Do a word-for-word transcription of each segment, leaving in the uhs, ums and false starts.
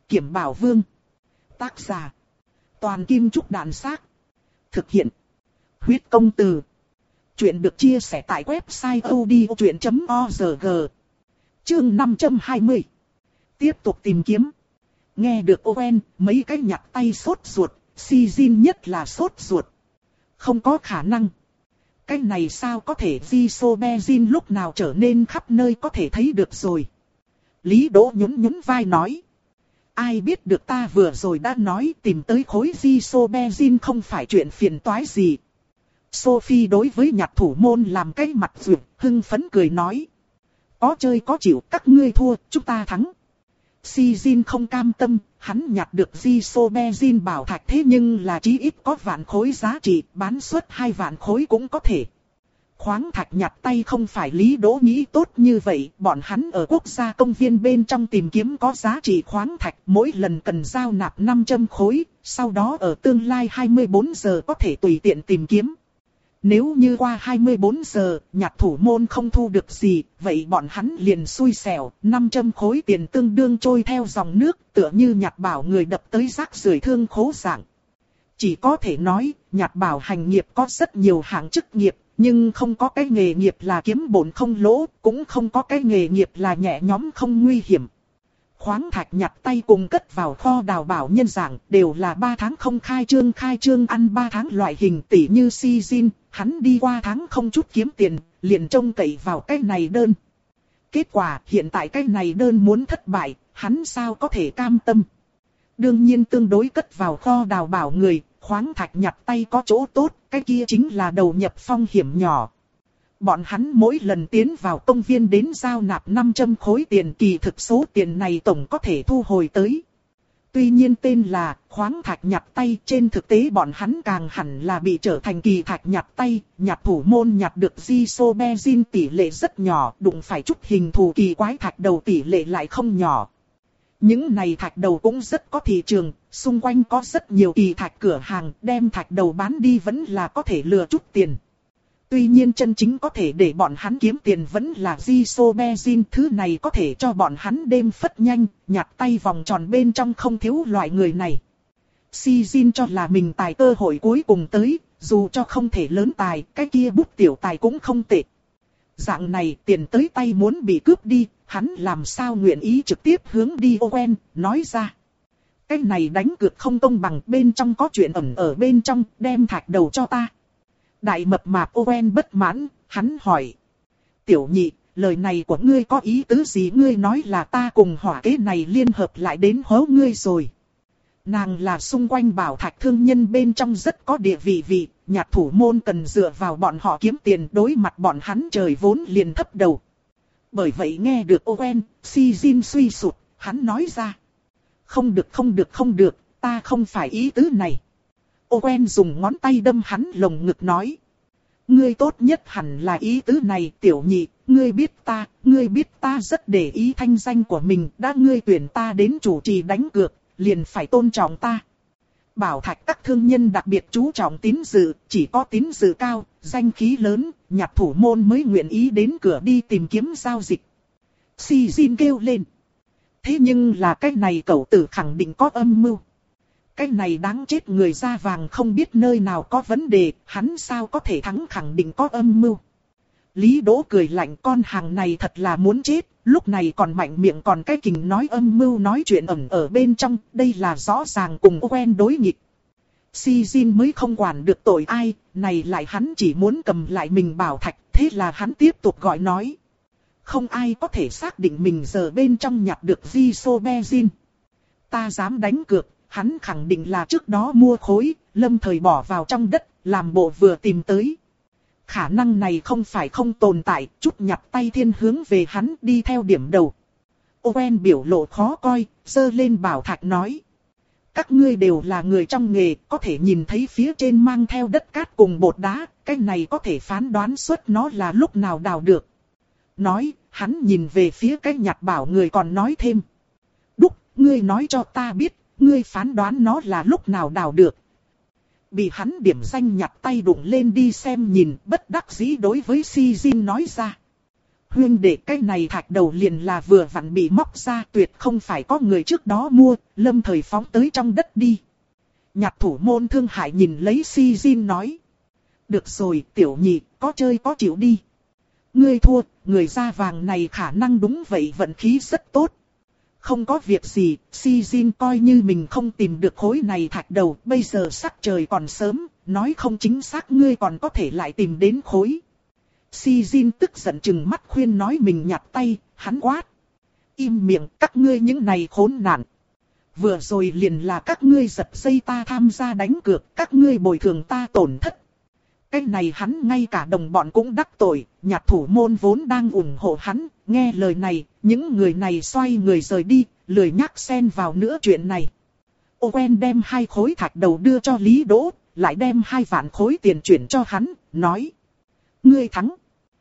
Kiểm Bảo Vương. Tác giả. Toàn Kim Trúc Đàn Xác. Thực hiện. Huyết Công Từ. Chuyện được chia sẻ tại website odchuyện chấm org. Chương năm trăm hai mươi. Tiếp tục tìm kiếm. Nghe được Owen, mấy cái nhặt tay sốt ruột, Shijin nhất là sốt ruột. Không có khả năng. Cái này sao có thể Jisobejin lúc nào trở nên khắp nơi có thể thấy được rồi. Lý Đỗ nhún nhún vai nói. Ai biết được, ta vừa rồi đã nói tìm tới khối Jisobejin không phải chuyện phiền toái gì. Sophie đối với nhặt thủ môn làm cái mặt vượt, hưng phấn cười nói. Có chơi có chịu, các ngươi thua, chúng ta thắng. Shijin không cam tâm, hắn nhặt được Jisobejin bảo thạch thế nhưng là chí ít có vạn khối giá trị, bán suất hai vạn khối cũng có thể. Khoáng thạch nhặt tay không phải Lý Đỗ nghĩ tốt như vậy, bọn hắn ở quốc gia công viên bên trong tìm kiếm có giá trị khoáng thạch, mỗi lần cần giao nạp năm trăm khối, sau đó ở tương lai hai mươi bốn giờ có thể tùy tiện tìm kiếm. Nếu như qua hai mươi bốn giờ, nhặt thủ môn không thu được gì, vậy bọn hắn liền xui xẻo, năm trăm khối tiền tương đương trôi theo dòng nước, tựa như nhặt bảo người đập tới rác rưởi thương khố dạng. Chỉ có thể nói, nhặt bảo hành nghiệp có rất nhiều hạng chức nghiệp, nhưng không có cái nghề nghiệp là kiếm bổn không lỗ, cũng không có cái nghề nghiệp là nhẹ nhõm không nguy hiểm. Khoáng thạch nhặt tay cùng cất vào kho đào bảo nhân dạng đều là ba tháng không khai trương khai trương ăn ba tháng loại hình, tỷ như Shijin, hắn đi qua tháng không chút kiếm tiền, liền trông cậy vào cái này đơn. Kết quả hiện tại cái này đơn muốn thất bại, hắn sao có thể cam tâm. Đương nhiên tương đối cất vào kho đào bảo người, khoáng thạch nhặt tay có chỗ tốt, cái kia chính là đầu nhập phong hiểm nhỏ. Bọn hắn mỗi lần tiến vào công viên đến giao nạp năm trăm khối tiền, kỳ thực số tiền này tổng có thể thu hồi tới. Tuy nhiên tên là khoáng thạch nhặt tay, trên thực tế bọn hắn càng hẳn là bị trở thành kỳ thạch nhặt tay, nhặt thủ môn nhặt được Jisobejin tỷ lệ rất nhỏ, đụng phải chút hình thù kỳ quái thạch đầu tỷ lệ lại không nhỏ. Những này thạch đầu cũng rất có thị trường, xung quanh có rất nhiều kỳ thạch cửa hàng, đem thạch đầu bán đi vẫn là có thể lừa chút tiền. Tuy nhiên chân chính có thể để bọn hắn kiếm tiền vẫn là Jisobejin, thứ này có thể cho bọn hắn đêm phất nhanh, nhặt tay vòng tròn bên trong không thiếu loại người này. Shijin cho là mình tài cơ hội cuối cùng tới, dù cho không thể lớn tài, cái kia bút tiểu tài cũng không tệ. Dạng này tiền tới tay muốn bị cướp đi, hắn làm sao nguyện ý trực tiếp hướng đi Owen, nói ra. Cái này đánh cược không công bằng, bên trong có chuyện ẩn ở bên trong, đem thạch đầu cho ta. Đại mập mạp Owen bất mãn, hắn hỏi. Tiểu nhị, lời này của ngươi có ý tứ gì? Ngươi nói là ta cùng hỏa kế này liên hợp lại đến hố ngươi rồi. Nàng là xung quanh bảo thạch thương nhân bên trong rất có địa vị vị, nhặt thủ môn cần dựa vào bọn họ kiếm tiền, đối mặt bọn hắn trời vốn liền thấp đầu. Bởi vậy nghe được Owen, Shijin suy sụt, hắn nói ra. Không được không được không được, ta không phải ý tứ này. Owen dùng ngón tay đâm hắn lồng ngực nói. Ngươi tốt nhất hẳn là ý tứ này, tiểu nhị, ngươi biết ta, ngươi biết ta rất để ý thanh danh của mình, đã ngươi tuyển ta đến chủ trì đánh cược, liền phải tôn trọng ta. Bảo thạch các thương nhân đặc biệt chú trọng tín dự, chỉ có tín dự cao, danh khí lớn, nhặt thủ môn mới nguyện ý đến cửa đi tìm kiếm giao dịch. Shijin kêu lên. Thế nhưng là cái này cậu tử khẳng định có âm mưu. Cái này đáng chết, người da vàng không biết nơi nào có vấn đề, hắn sao có thể thắng, khẳng định có âm mưu. Lý Đỗ cười lạnh, con hàng này thật là muốn chết, lúc này còn mạnh miệng còn cái kình nói âm mưu nói chuyện ẩn ở bên trong, đây là rõ ràng cùng Owen đối nghịch. Shijin mới không quản được tội ai, này lại hắn chỉ muốn cầm lại mình bảo thạch, thế là hắn tiếp tục gọi nói. Không ai có thể xác định mình giờ bên trong nhặt được Jisobejin. Ta dám đánh cược. Hắn khẳng định là trước đó mua khối, lâm thời bỏ vào trong đất, làm bộ vừa tìm tới. Khả năng này không phải không tồn tại, chút nhặt tay thiên hướng về hắn đi theo điểm đầu. Owen biểu lộ khó coi, giơ lên bảo thạch nói. Các ngươi đều là người trong nghề, có thể nhìn thấy phía trên mang theo đất cát cùng bột đá, cái này có thể phán đoán suốt nó là lúc nào đào được. Nói, hắn nhìn về phía cái nhặt bảo người còn nói thêm. Đúc, ngươi nói cho ta biết. Ngươi phán đoán nó là lúc nào đào được. Bị hắn điểm danh nhặt tay đụng lên đi xem nhìn, bất đắc dĩ đối với Shijin nói ra. Huyên đệ, cái này thạch đầu liền là vừa vặn bị móc ra, tuyệt không phải có người trước đó mua, lâm thời phóng tới trong đất đi. Nhạc thủ môn thương hại nhìn lấy Si Jin nói. Được rồi, tiểu nhị, có chơi có chịu đi. Ngươi thua, người da vàng này khả năng đúng vậy vận khí rất tốt. Không có việc gì, Si Jin coi như mình không tìm được khối này thạch đầu, bây giờ sắc trời còn sớm, nói không chính xác ngươi còn có thể lại tìm đến khối. Si Jin tức giận chừng mắt khuyên nói mình nhặt tay, hắn quát. Im miệng, các ngươi những này khốn nạn. Vừa rồi liền là các ngươi giật dây ta tham gia đánh cược, các ngươi bồi thường ta tổn thất. Cái này hắn ngay cả đồng bọn cũng đắc tội, nhạc thủ môn vốn đang ủng hộ hắn, nghe lời này, những người này xoay người rời đi, lười nhắc xen vào nữa chuyện này. Ô Quen đem hai khối thạch đầu đưa cho Lý Đỗ, lại đem hai vạn khối tiền chuyển cho hắn, nói. Ngươi thắng.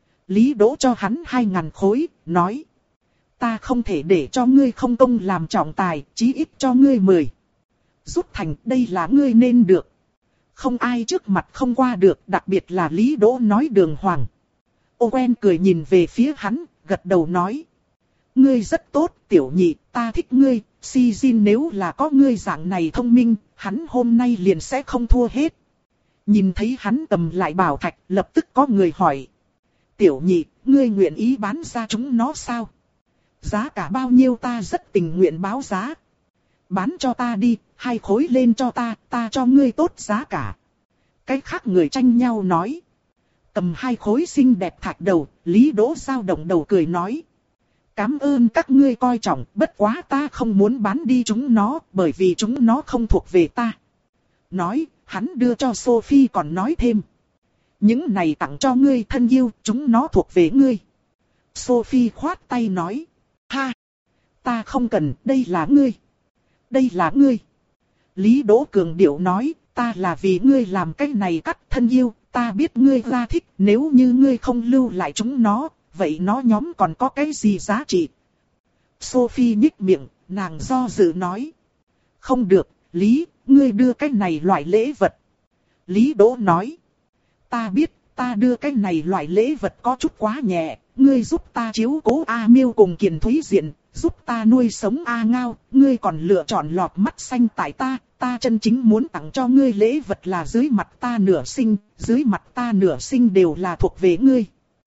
Lý Đỗ cho hắn hai ngàn khối, nói. Ta không thể để cho ngươi không công làm trọng tài, chí ít cho ngươi mười. Rút thành, đây là ngươi nên được. Không ai trước mặt không qua được, đặc biệt là Lý Đỗ nói đường hoàng. Ô Quen cười nhìn về phía hắn, gật đầu nói. Ngươi rất tốt, tiểu nhị, ta thích ngươi, Si Jin nếu là có ngươi dạng này thông minh, hắn hôm nay liền sẽ không thua hết. Nhìn thấy hắn cầm lại bảo thạch, lập tức có người hỏi. Tiểu nhị, ngươi nguyện ý bán ra chúng nó sao? Giá cả bao nhiêu ta rất tình nguyện báo giá. Bán cho ta đi, hai khối lên cho ta, ta cho ngươi tốt giá cả. Cái khác người tranh nhau nói. Cầm hai khối xinh đẹp thạch đầu, Lý Đỗ dao động đầu cười nói. Cảm ơn các ngươi coi trọng, bất quá ta không muốn bán đi chúng nó, bởi vì chúng nó không thuộc về ta. Nói, hắn đưa cho Sophie còn nói thêm. Những này tặng cho ngươi thân yêu, chúng nó thuộc về ngươi. Sophie khoát tay nói. Ha! Ta không cần, đây là ngươi. Đây là ngươi. Lý Đỗ cường điệu nói, ta là vì ngươi làm cái này cắt thân yêu, ta biết ngươi ra thích, nếu như ngươi không lưu lại chúng nó, vậy nó nhóm còn có cái gì giá trị? Sophie nhích miệng, nàng do dự nói. Không được, Lý, ngươi đưa cái này loại lễ vật. Lý Đỗ nói. Ta biết, ta đưa cái này loại lễ vật có chút quá nhẹ, ngươi giúp ta chiếu cố A Miêu cùng Kiền Thúy Diện, giúp ta nuôi sống A Ngao, ngươi còn lựa chọn lọt mắt xanh tại ta, ta chân chính muốn tặng cho ngươi lễ vật là dưới mặt ta nửa sinh, dưới mặt ta nửa sinh đều là thuộc về ngươi.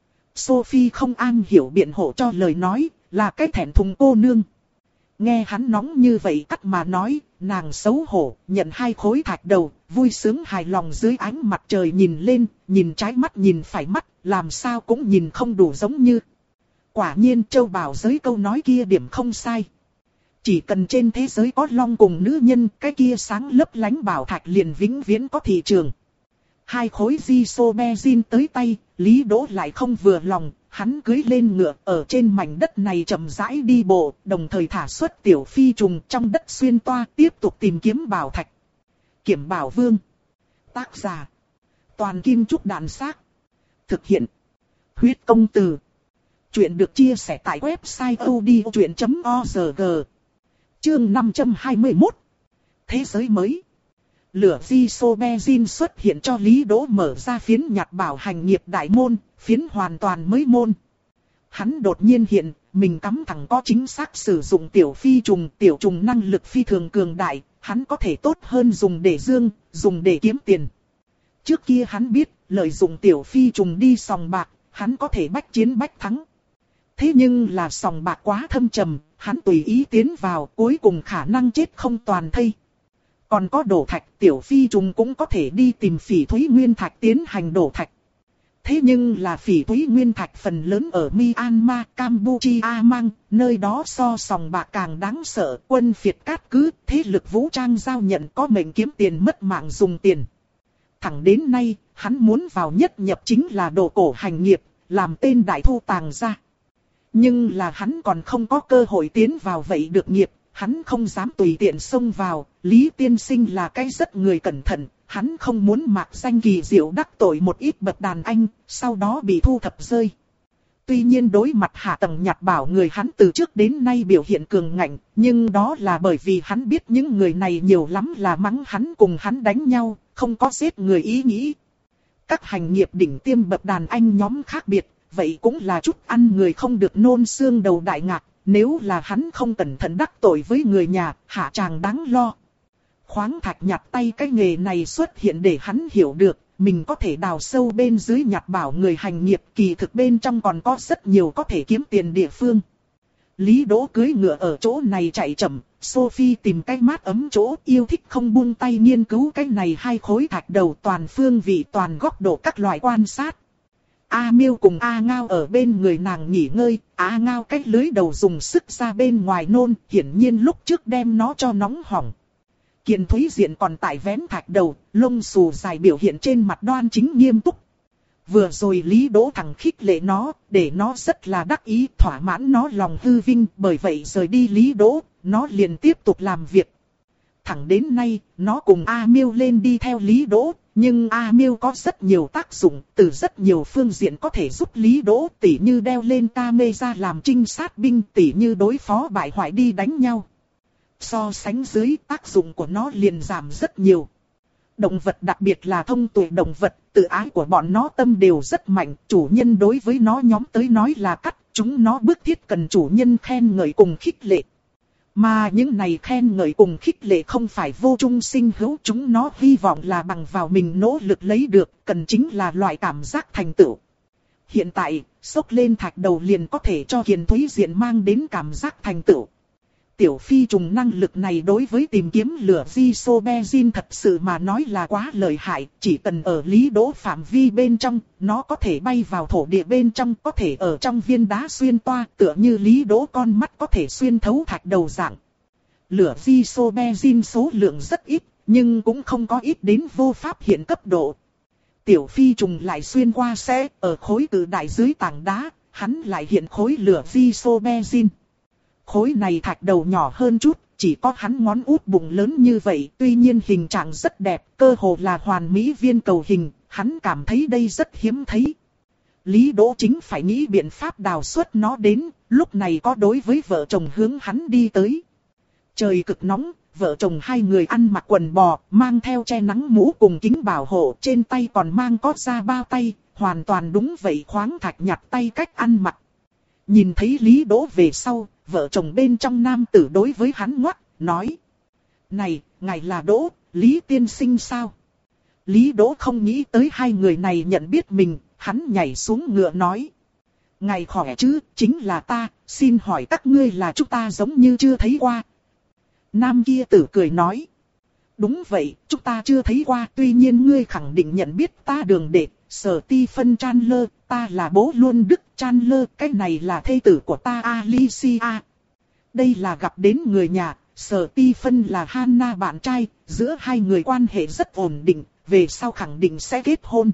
Sophie không an hiểu biện hộ cho lời nói, là cái thẹn thùng cô nương. Nghe hắn nóng như vậy cắt mà nói, nàng xấu hổ, nhận hai khối thạch đầu, vui sướng hài lòng dưới ánh mặt trời nhìn lên, nhìn trái mắt nhìn phải mắt, làm sao cũng nhìn không đủ giống như. Quả nhiên châu bảo giới câu nói kia điểm không sai. Chỉ cần trên thế giới có long cùng nữ nhân, cái kia sáng lấp lánh bảo thạch liền vĩnh viễn có thị trường. Hai khối Jisobezin tới tay, Lý Đỗ lại không vừa lòng, hắn cưỡi lên ngựa ở trên mảnh đất này chậm rãi đi bộ, đồng thời thả xuất tiểu phi trùng trong đất xuyên toa tiếp tục tìm kiếm bảo thạch. Kiểm Bảo Vương. Tác giả. Toàn Kim Trúc Đàn Xác. Thực hiện. Huyết Công Từ. Chuyện được chia sẻ tại website odchuyện chấm org. Chương năm trăm hai mươi mốt. Thế giới mới. Lửa Jisobezin xuất hiện cho Lý Đỗ mở ra phiến nhặt bảo hành nghiệp đại môn, phiến hoàn toàn mới môn. Hắn đột nhiên hiện, mình cắm thẳng có chính xác sử dụng tiểu phi trùng, tiểu trùng năng lực phi thường cường đại, hắn có thể tốt hơn dùng để dương, dùng để kiếm tiền. Trước kia hắn biết, lợi dụng tiểu phi trùng đi sòng bạc, hắn có thể bách chiến bách thắng. Thế nhưng là sòng bạc quá thâm trầm, hắn tùy ý tiến vào, cuối cùng khả năng chết không toàn thây. Còn có đổ thạch, tiểu phi trùng cũng có thể đi tìm phỉ thúy nguyên thạch tiến hành đổ thạch. Thế nhưng là phỉ thúy nguyên thạch phần lớn ở Myanmar, Campuchia mang, nơi đó so sòng bạc càng đáng sợ, quân phiệt cát cứ, thế lực vũ trang giao nhận có mệnh kiếm tiền mất mạng dùng tiền. Thẳng đến nay, hắn muốn vào nhất nhập chính là đồ cổ hành nghiệp, làm tên đại thu tàng ra. Nhưng là hắn còn không có cơ hội tiến vào vậy được nghiệp, hắn không dám tùy tiện xông vào, Lý Tiên Sinh là cái rất người cẩn thận, hắn không muốn mạc danh kỳ diệu đắc tội một ít bậc đàn anh, sau đó bị thu thập rơi. Tuy nhiên đối mặt hạ tầng nhặt bảo người hắn từ trước đến nay biểu hiện cường ngạnh, nhưng đó là bởi vì hắn biết những người này nhiều lắm là mắng hắn cùng hắn đánh nhau, không có giết người ý nghĩ. Các hành nghiệp đỉnh tiêm bậc đàn anh nhóm khác biệt, vậy cũng là chút ăn người không được nôn xương đầu đại ngạc, nếu là hắn không cẩn thận đắc tội với người nhà, hạ chàng đáng lo. Khoáng thạch nhặt tay cái nghề này xuất hiện để hắn hiểu được, mình có thể đào sâu bên dưới nhặt bảo người hành nghiệp, kỳ thực bên trong còn có rất nhiều có thể kiếm tiền địa phương. Lý Đỗ cưỡi ngựa ở chỗ này chạy chậm, Sophie tìm cái mát ấm chỗ, yêu thích không buông tay nghiên cứu cái này hai khối thạch đầu, toàn phương vị toàn góc độ các loại quan sát. A Miêu cùng A Ngao ở bên người nàng nghỉ ngơi, A Ngao cách lưới đầu dùng sức ra bên ngoài nôn, hiển nhiên lúc trước đem nó cho nóng hỏng. Kiền Thúy Diện còn tại vén thạch đầu, lông xù dài biểu hiện trên mặt đoan chính nghiêm túc. Vừa rồi Lý Đỗ thẳng khích lệ nó, để nó rất là đắc ý, thỏa mãn nó lòng hư vinh, bởi vậy rời đi Lý Đỗ, nó liền tiếp tục làm việc. Thẳng đến nay, nó cùng A Miêu lên đi theo Lý Đỗ, nhưng A Miêu có rất nhiều tác dụng, từ rất nhiều phương diện có thể giúp Lý Đỗ, tỉ như đeo lên camera làm trinh sát binh, tỉ như đối phó bại hoại đi đánh nhau. So sánh dưới, tác dụng của nó liền giảm rất nhiều. Động vật đặc biệt là thông tuệ động vật, tự ái của bọn nó tâm đều rất mạnh, chủ nhân đối với nó nhóm tới nói là cắt, chúng nó bức thiết cần chủ nhân khen ngợi cùng khích lệ. Mà những này khen ngợi cùng khích lệ không phải vô trung sinh hữu, chúng nó hy vọng là bằng vào mình nỗ lực lấy được, cần chính là loại cảm giác thành tựu. Hiện tại, xốc lên thạch đầu liền có thể cho Kiền Thúy Diện mang đến cảm giác thành tựu. Tiểu phi trùng năng lực này đối với tìm kiếm lửa Isoberin thật sự mà nói là quá lợi hại, chỉ cần ở Lý Đỗ phạm vi bên trong, nó có thể bay vào thổ địa bên trong, có thể ở trong viên đá xuyên toa, tựa như Lý Đỗ con mắt có thể xuyên thấu thạch đầu dạng. Lửa Isoberin số lượng rất ít, nhưng cũng không có ít đến vô pháp hiện cấp độ. Tiểu phi trùng lại xuyên qua sẽ, ở khối cự đại dưới tảng đá, hắn lại hiện khối lửa Isoberin. Khối này thạch đầu nhỏ hơn chút, chỉ có hắn ngón út bụng lớn như vậy, tuy nhiên hình trạng rất đẹp, cơ hồ là hoàn mỹ viên cầu hình, hắn cảm thấy đây rất hiếm thấy. Lý Đỗ chính phải nghĩ biện pháp đào xuất nó đến, lúc này có đối với vợ chồng hướng hắn đi tới. Trời cực nóng, vợ chồng hai người ăn mặc quần bò, mang theo che nắng mũ cùng kính bảo hộ, trên tay còn mang có da bao tay, hoàn toàn đúng vậy khoáng thạch nhặt tay cách ăn mặc. Nhìn thấy Lý Đỗ về sau, vợ chồng bên trong nam tử đối với hắn ngoắc, nói. Này, ngài là Đỗ, Lý tiên sinh sao? Lý Đỗ không nghĩ tới hai người này nhận biết mình, hắn nhảy xuống ngựa nói. Ngài khỏe chứ, chính là ta, xin hỏi các ngươi là chúng ta giống như chưa thấy qua. Nam kia tử cười nói. Đúng vậy, chúng ta chưa thấy qua, tuy nhiên ngươi khẳng định nhận biết ta Đường Đệ, Sở Ti Phân Chandler, ta là bố luôn Đức Chandler, cái này là thê tử của ta Alicia. Đây là gặp đến người nhà, Sở Ti Phân là Hannah bạn trai, giữa hai người quan hệ rất ổn định, về sau khẳng định sẽ kết hôn.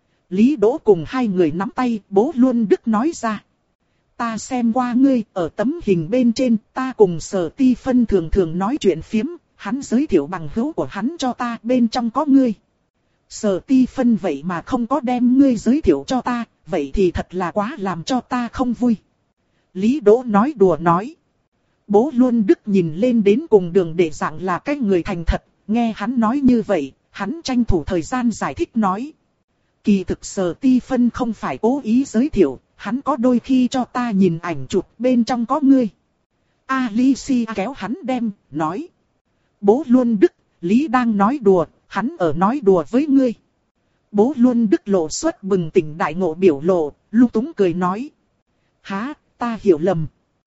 Lý Đỗ cùng hai người nắm tay, bố luôn Đức nói ra. Ta xem qua ngươi, ở tấm hình bên trên, ta cùng Sở Ti Phân thường thường nói chuyện phiếm, hắn giới thiệu bằng hữu của hắn cho ta, bên trong có ngươi. Sở Ti Phân vậy mà không có đem ngươi giới thiệu cho ta, vậy thì thật là quá làm cho ta không vui. Lý Đỗ nói đùa nói. Bố luôn Đức nhìn lên đến cùng Đường Đệ dạng là cái người thành thật, nghe hắn nói như vậy, hắn tranh thủ thời gian giải thích nói. Kỳ thực Sở Ti Phân không phải cố ý giới thiệu, hắn có đôi khi cho ta nhìn ảnh chụp bên trong có ngươi. Alicia kéo hắn đem, nói. Bố luôn Đức, Lý đang nói đùa, hắn ở nói đùa với ngươi. Bố luôn Đức lộ xuất bừng tỉnh đại ngộ biểu lộ, lung túng cười nói. Hả, ta hiểu lầm.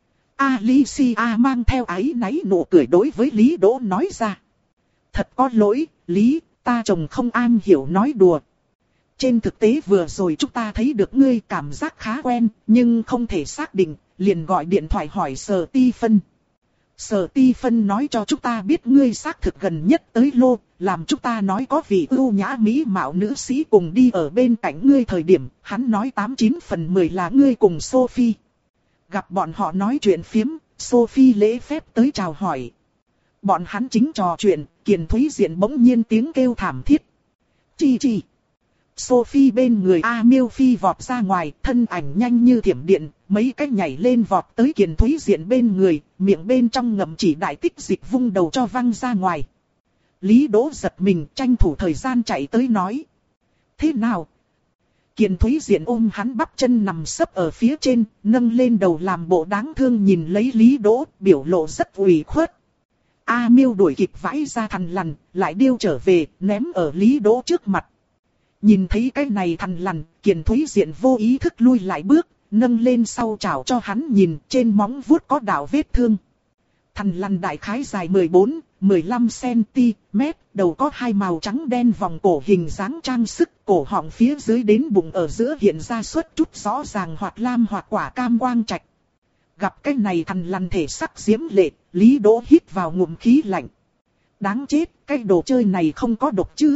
Alicia mang theo áy náy nụ cười đối với Lý Đỗ nói ra. Thật có lỗi, Lý, ta chồng không an hiểu nói đùa. Trên thực tế vừa rồi chúng ta thấy được ngươi cảm giác khá quen, nhưng không thể xác định, liền gọi điện thoại hỏi Sở Ti Phân. Sở Ti Phân nói cho chúng ta biết ngươi xác thực gần nhất tới lô, làm chúng ta nói có vị ưu nhã mỹ mạo nữ sĩ cùng đi ở bên cạnh ngươi thời điểm, hắn nói tám chín phần mười là ngươi cùng Sophie. Gặp bọn họ nói chuyện phiếm, Sophie lễ phép tới chào hỏi. Bọn hắn chính trò chuyện, Kiền Thúy Diện bỗng nhiên tiếng kêu thảm thiết. Chi chi. Sophie bên người A Miêu phi vọt ra ngoài, thân ảnh nhanh như thiểm điện, mấy cái nhảy lên vọt tới Kiền Thúy Diện bên người, miệng bên trong ngậm chỉ đại tích dịch vung đầu cho văng ra ngoài. Lý Đỗ giật mình tranh thủ thời gian chạy tới nói. Thế nào? Kiền Thúy Diện ôm hắn bắp chân nằm sấp ở phía trên, nâng lên đầu làm bộ đáng thương nhìn lấy Lý Đỗ, biểu lộ rất ủy khuất. A Miêu đuổi kịp vãi ra thằn lằn, lại điêu trở về, ném ở Lý Đỗ trước mặt. Nhìn thấy cái này thằn lằn, Kiền Thúy Diện vô ý thức lui lại bước, nâng lên sau chảo cho hắn nhìn, trên móng vuốt có đạo vết thương. Thằn lằn đại khái dài mười bốn, mười lăm xăng-ti-mét, đầu có hai màu trắng đen vòng cổ hình dáng trang sức, cổ họng phía dưới đến bụng ở giữa hiện ra suốt chút rõ ràng hoặc lam hoặc quả cam quang trạch. Gặp cái này thằn lằn thể sắc diễm lệ, Lý Đỗ hít vào ngụm khí lạnh. Đáng chết, cái đồ chơi này không có độc chứ.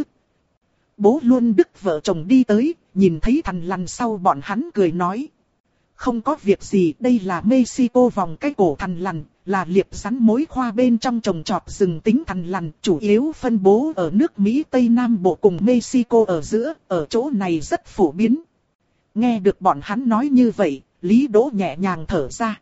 Bố Luân Đức vợ chồng đi tới, nhìn thấy thằn lằn sau bọn hắn cười nói. Không có việc gì, đây là Mexico vòng cái cổ thằn lằn, là liệp rắn mối khoa bên trong trồng trọt rừng tính thằn lằn, chủ yếu phân bố ở nước Mỹ Tây Nam Bộ cùng Mexico ở giữa, ở chỗ này rất phổ biến. Nghe được bọn hắn nói như vậy, Lý Đỗ nhẹ nhàng thở ra.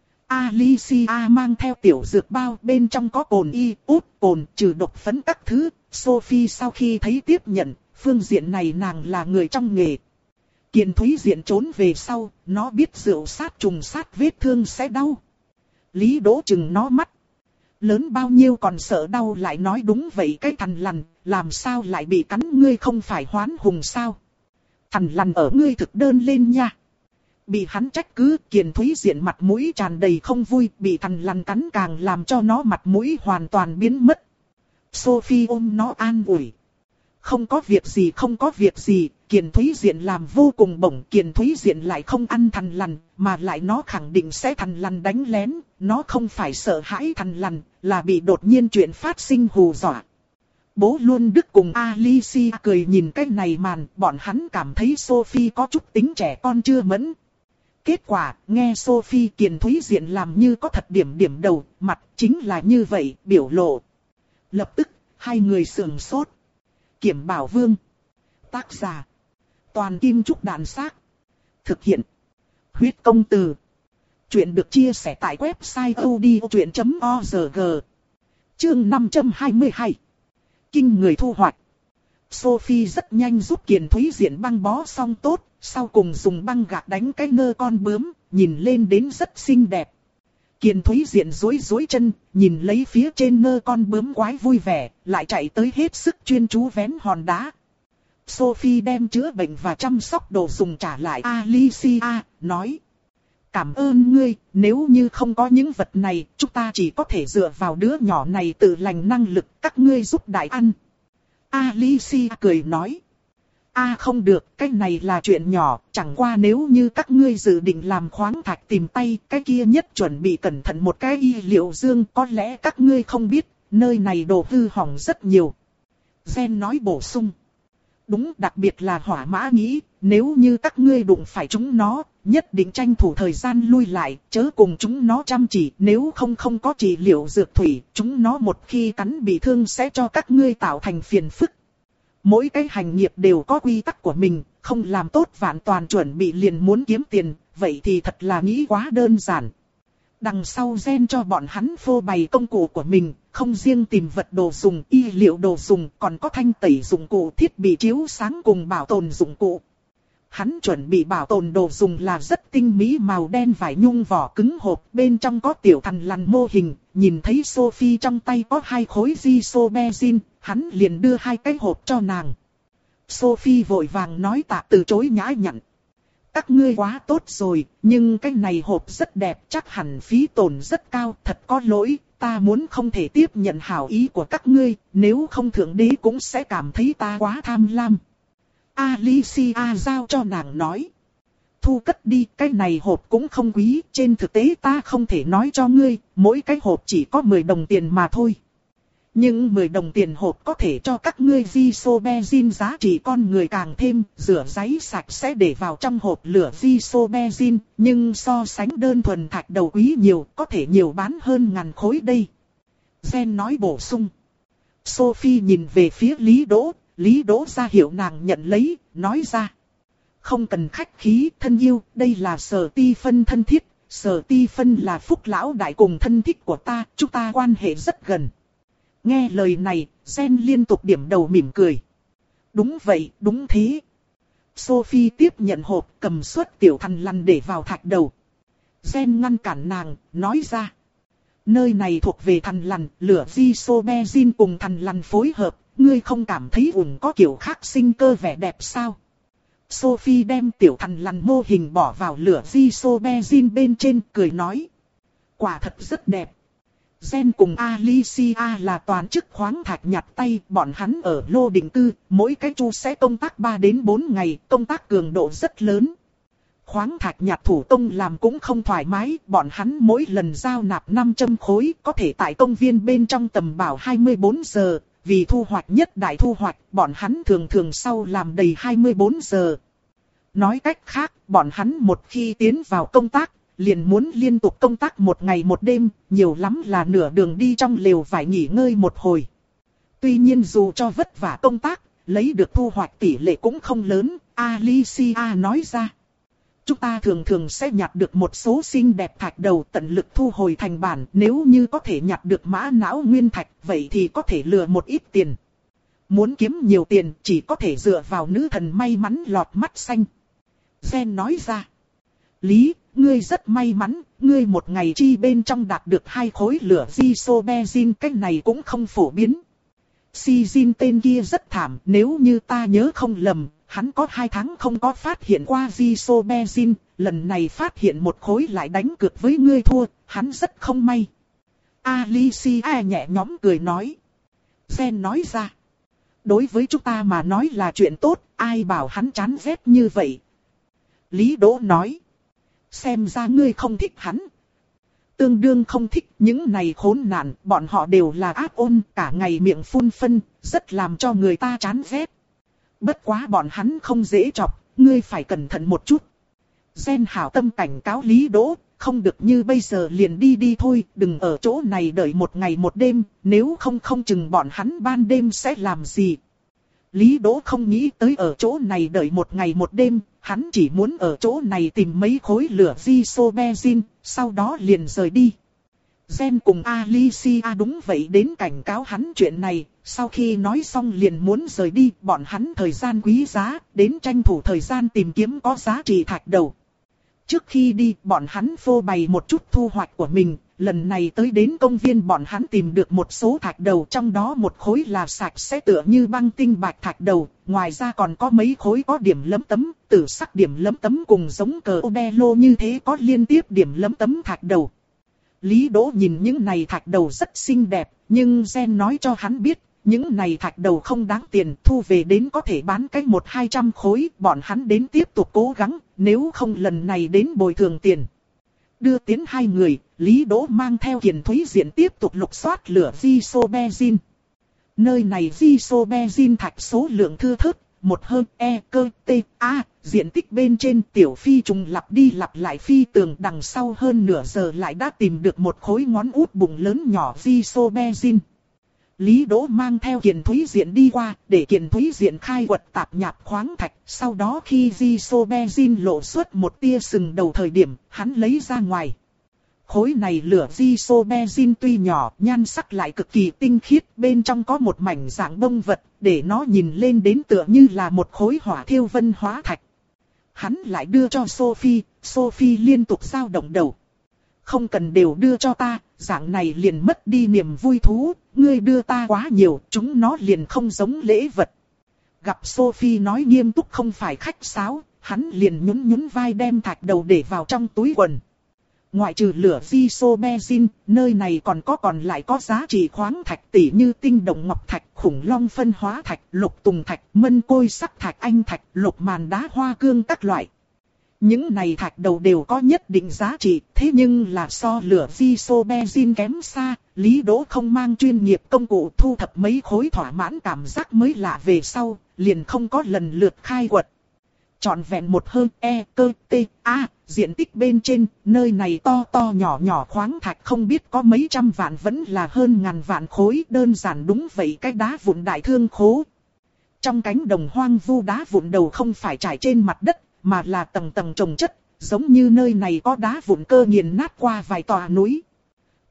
Alicia mang theo tiểu dược bao bên trong có cồn y, út, cồn, trừ độc phấn các thứ. Sophie sau khi thấy tiếp nhận, phương diện này nàng là người trong nghề. Kiền Thúy Diện trốn về sau, nó biết rượu sát trùng sát vết thương sẽ đau. Lý Đỗ chừng nó mắt. Lớn bao nhiêu còn sợ đau lại nói đúng vậy cái thằn lằn, làm sao lại bị cắn ngươi không phải Hoán Hùng sao? Thằn lằn ở ngươi thực đơn lên nha. Bị hắn trách cứ, Kiền Thúy Diện mặt mũi tràn đầy không vui, bị thằn lằn cắn càng làm cho nó mặt mũi hoàn toàn biến mất. Sophie ôm nó an ủi. Không có việc gì không có việc gì, Kiền Thúy Diện làm vô cùng bổng. Kiền Thúy Diện lại không ăn thằn lằn, mà lại nó khẳng định sẽ thằn lằn đánh lén. Nó không phải sợ hãi thằn lằn, là bị đột nhiên chuyện phát sinh hù dọa. Bố Luân Đức cùng Alicia cười nhìn cái này màn, bọn hắn cảm thấy Sophie có chút tính trẻ con chưa mẫn. Kết quả, nghe Sophie Kiền Thúy Diện làm như có thật điểm điểm đầu, mặt chính là như vậy, biểu lộ. Lập tức, hai người sườn sốt. Kiểm Bảo Vương. Tác giả. Toàn Kim Trúc Đàn Xác. Thực hiện. Huyết Công Từ. Chuyện được chia sẻ tại website odchuyện chấm org. Chương năm trăm hai mươi hai. Kinh người thu hoạch. Sophie rất nhanh giúp Kiền Thúy Diện băng bó xong tốt, sau cùng dùng băng gạc đánh cái nơ con bướm, nhìn lên đến rất xinh đẹp. Kiền Thúy Diện duỗi duỗi chân, nhìn lấy phía trên nơ con bướm quái vui vẻ, lại chạy tới hết sức chuyên chú vén hòn đá. Sophie đem chữa bệnh và chăm sóc đồ dùng trả lại Alicia, nói. Cảm ơn ngươi, nếu như không có những vật này, chúng ta chỉ có thể dựa vào đứa nhỏ này tự lành năng lực, các ngươi giúp đại ăn. Alicia cười nói. A à không được, cái này là chuyện nhỏ, chẳng qua nếu như các ngươi dự định làm khoáng thạch tìm tay, cái kia nhất chuẩn bị cẩn thận một cái y liệu dương, có lẽ các ngươi không biết, nơi này đồ hư hỏng rất nhiều. Gen nói bổ sung. Đúng, đặc biệt là Hỏa Mã nghĩ, nếu như các ngươi đụng phải chúng nó, nhất định tranh thủ thời gian lui lại, chớ cùng chúng nó chăm chỉ, nếu không không có trị liệu dược thủy, chúng nó một khi cắn bị thương sẽ cho các ngươi tạo thành phiền phức. Mỗi cái hành nghiệp đều có quy tắc của mình, không làm tốt vạn toàn chuẩn bị liền muốn kiếm tiền, vậy thì thật là nghĩ quá đơn giản. Đằng sau Gen cho bọn hắn phô bày công cụ của mình, không riêng tìm vật đồ dùng, y liệu đồ dùng, còn có thanh tẩy dụng cụ, thiết bị chiếu sáng cùng bảo tồn dụng cụ. Hắn chuẩn bị bảo tồn đồ dùng là rất tinh mỹ màu đen vải nhung vỏ cứng hộp, bên trong có tiểu thằn lằn mô hình, nhìn thấy Sophie trong tay có hai khối Disobezin, hắn liền đưa hai cái hộp cho nàng. Sophie vội vàng nói tạ từ chối nhã nhặn. Các ngươi quá tốt rồi, nhưng cái này hộp rất đẹp, chắc hẳn phí tổn rất cao, thật có lỗi, ta muốn không thể tiếp nhận hảo ý của các ngươi, nếu không thượng đế cũng sẽ cảm thấy ta quá tham lam. Alicia giao cho nàng nói. Thu cất đi, cái này hộp cũng không quý, trên thực tế ta không thể nói cho ngươi, mỗi cái hộp chỉ có mười đồng tiền mà thôi. Nhưng mười đồng tiền hộp có thể cho các ngươi Disobezin giá trị con người càng thêm, rửa giấy sạch sẽ để vào trong hộp lửa Disobezin, nhưng so sánh đơn thuần thạch đầu quý nhiều, có thể nhiều bán hơn ngàn khối đây. Gen nói bổ sung. Sophie nhìn về phía Lý Đỗ, Lý Đỗ ra hiệu nàng nhận lấy, nói ra. Không cần khách khí, thân yêu, đây là Sở Ti Phân thân thiết, Sở Ti Phân là phúc lão đại cùng thân thích của ta, chúng ta quan hệ rất gần. Nghe lời này, Gen liên tục điểm đầu mỉm cười. Đúng vậy, đúng thế. Sophie tiếp nhận hộp, cầm suất tiểu thằn lằn để vào thạch đầu. Gen ngăn cản nàng, nói ra. Nơi này thuộc về thằn lằn, lửa Disobezin cùng thằn lằn phối hợp, ngươi không cảm thấy ủng có kiểu khác sinh cơ vẻ đẹp sao? Sophie đem tiểu thằn lằn mô hình bỏ vào lửa Disobezin bên trên, cười nói. Quả thật rất đẹp. Gen cùng Alicia là toàn chức khoáng thạch nhặt tay, bọn hắn ở lô định cư, mỗi cái chu sẽ công tác ba đến bốn ngày, công tác cường độ rất lớn. Khoáng thạch nhặt thủ công làm cũng không thoải mái, bọn hắn mỗi lần giao nạp năm trăm khối, có thể tại công viên bên trong tầm bảo hai mươi bốn giờ, vì thu hoạch nhất đại thu hoạch, bọn hắn thường thường sau làm đầy hai mươi bốn giờ. Nói cách khác, bọn hắn một khi tiến vào công tác, liền muốn liên tục công tác một ngày một đêm, nhiều lắm là nửa đường đi trong lều vải nghỉ ngơi một hồi. Tuy nhiên dù cho vất vả công tác, lấy được thu hoạch tỷ lệ cũng không lớn, Alicia nói ra. Chúng ta thường thường sẽ nhặt được một số xinh đẹp thạch đầu tận lực thu hồi thành bản, nếu như có thể nhặt được mã não nguyên thạch, vậy thì có thể lừa một ít tiền. Muốn kiếm nhiều tiền chỉ có thể dựa vào nữ thần may mắn lọt mắt xanh. Gen nói ra. Lý, ngươi rất may mắn, ngươi một ngày chi bên trong đạt được hai khối lửa Disobezin, cách này cũng không phổ biến. Si-jin tên kia rất thảm, nếu như ta nhớ không lầm, hắn có hai tháng không có phát hiện qua Disobezin, lần này phát hiện một khối lại đánh cược với ngươi thua, hắn rất không may. Alicia nhẹ nhõm cười nói. Gen nói ra. Đối với chúng ta mà nói là chuyện tốt, ai bảo hắn chán ghét như vậy. Lý Đỗ nói. Xem ra ngươi không thích hắn. Tương đương không thích, những này khốn nạn, bọn họ đều là ác ôn, cả ngày miệng phun phân, rất làm cho người ta chán ghét. Bất quá bọn hắn không dễ chọc, ngươi phải cẩn thận một chút. Gen hảo tâm cảnh cáo Lý Đỗ, không được như bây giờ liền đi đi thôi, đừng ở chỗ này đợi một ngày một đêm, nếu không không chừng bọn hắn ban đêm sẽ làm gì. Lý Đỗ không nghĩ tới ở chỗ này đợi một ngày một đêm, hắn chỉ muốn ở chỗ này tìm mấy khối lửa Disobezin, sau đó liền rời đi. Gen cùng Alicia đúng vậy đến cảnh cáo hắn chuyện này, sau khi nói xong liền muốn rời đi, bọn hắn thời gian quý giá, đến tranh thủ thời gian tìm kiếm có giá trị thạch đầu. Trước khi đi, bọn hắn phô bày một chút thu hoạch của mình, lần này tới đến công viên bọn hắn tìm được một số thạch đầu, trong đó một khối là sạch sẽ tựa như băng tinh bạch thạch đầu, ngoài ra còn có mấy khối có điểm lấm tấm, tử sắc điểm lấm tấm cùng giống cờ Odelo như thế có liên tiếp điểm lấm tấm thạch đầu. Lý Đỗ nhìn những này thạch đầu rất xinh đẹp, nhưng Gen nói cho hắn biết, những này thạch đầu không đáng tiền, thu về đến có thể bán cái một hai trăm khối, bọn hắn đến tiếp tục cố gắng, nếu không lần này đến bồi thường tiền. Đưa tiến hai người, Lý Đỗ mang theo Kiền Thúy Diện tiếp tục lục soát lửa Disobezin. Nơi này Disobezin thạch số lượng thưa thớt, một hơn E, cơ, T, A, diện tích bên trên tiểu phi trùng lặp đi lặp lại phi tường đằng sau hơn nửa giờ lại đã tìm được một khối ngón út bụng lớn nhỏ Disobezin. Lý Đỗ mang theo Kiền Thúy Diện đi qua, để Kiền Thúy Diện khai quật tạp nhạp khoáng thạch, sau đó khi Disobezin lộ xuất một tia sừng đầu thời điểm, hắn lấy ra ngoài. Khối này lửa Disobezin tuy nhỏ, nhan sắc lại cực kỳ tinh khiết, bên trong có một mảnh dạng bông vật, để nó nhìn lên đến tựa như là một khối hỏa thiêu vân hóa thạch. Hắn lại đưa cho Sophie, Sophie liên tục dao động đầu. Không cần đều đưa cho ta, dạng này liền mất đi niềm vui thú, ngươi đưa ta quá nhiều, chúng nó liền không giống lễ vật. Gặp Sophie nói nghiêm túc không phải khách sáo, hắn liền nhún nhún vai đem thạch đầu để vào trong túi quần. Ngoại trừ lửa Disobezin, nơi này còn có còn lại có giá trị khoáng thạch tỉ như tinh đồng ngọc thạch, khủng long phân hóa thạch, lục tùng thạch, mân côi sắc thạch, anh thạch, lục màn đá hoa cương các loại. Những này thạch đầu đều có nhất định giá trị, thế nhưng là so lửa Disobezin kém xa, Lý Đỗ không mang chuyên nghiệp công cụ thu thập mấy khối thỏa mãn cảm giác mới lạ về sau, liền không có lần lượt khai quật. Chọn vẹn một hơn E, cơ, T, A, diện tích bên trên, nơi này to to nhỏ nhỏ khoáng thạch không biết có mấy trăm vạn vẫn là hơn ngàn vạn khối, đơn giản đúng vậy cái đá vụn đại thương khố. Trong cánh đồng hoang vu đá vụn đầu không phải trải trên mặt đất, mà là tầng tầng chồng chất, giống như nơi này có đá vụn cơ nghiền nát qua vài tòa núi.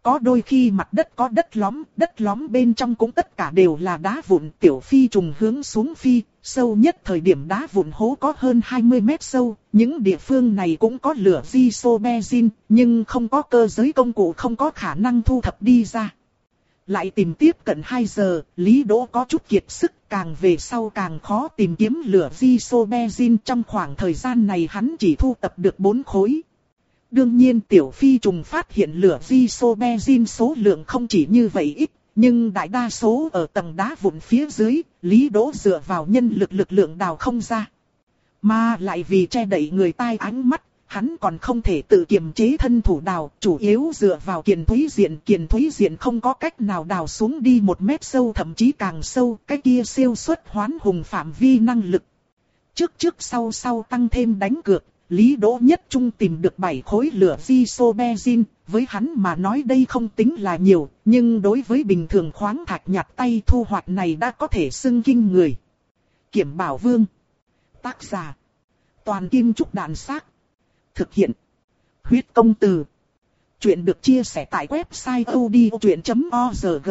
Có đôi khi mặt đất có đất lõm, đất lõm bên trong cũng tất cả đều là đá vụn. Tiểu phi trùng hướng xuống phi, sâu nhất thời điểm đá vụn hố có hơn hai mươi mét sâu. Những địa phương này cũng có lửa isoberzin, nhưng không có cơ giới công cụ, không có khả năng thu thập đi ra. Lại tìm tiếp cận hai giờ, Lý Đỗ có chút kiệt sức, càng về sau càng khó tìm kiếm lửa isoberzin. Trong khoảng thời gian này hắn chỉ thu tập được bốn khối. Đương nhiên tiểu phi trùng phát hiện lửa isoberzin số lượng không chỉ như vậy ít, nhưng đại đa số ở tầng đá vụn phía dưới, Lý Đỗ dựa vào nhân lực lực lượng đào không ra. Mà lại vì che đậy người tai ánh mắt, hắn còn không thể tự kiềm chế thân thủ đào, chủ yếu dựa vào Kiền Thúy Diện. Kiền Thúy Diện không có cách nào đào xuống đi một mét sâu, thậm chí càng sâu, cái kia siêu xuất hoán hùng phạm vi năng lực. Trước trước sau sau tăng thêm đánh cược, Lý Đỗ nhất trung tìm được bảy khối lửa isoberzin, với hắn mà nói đây không tính là nhiều, nhưng đối với bình thường khoáng thạch nhặt tay thu hoạch này đã có thể xưng kinh người. Kiểm Bảo Vương. Tác giả. Toàn Kim Trúc Đàn Xác. Thực hiện. Huyết Công Từ. Chuyện được chia sẻ tại website odchuyện chấm org.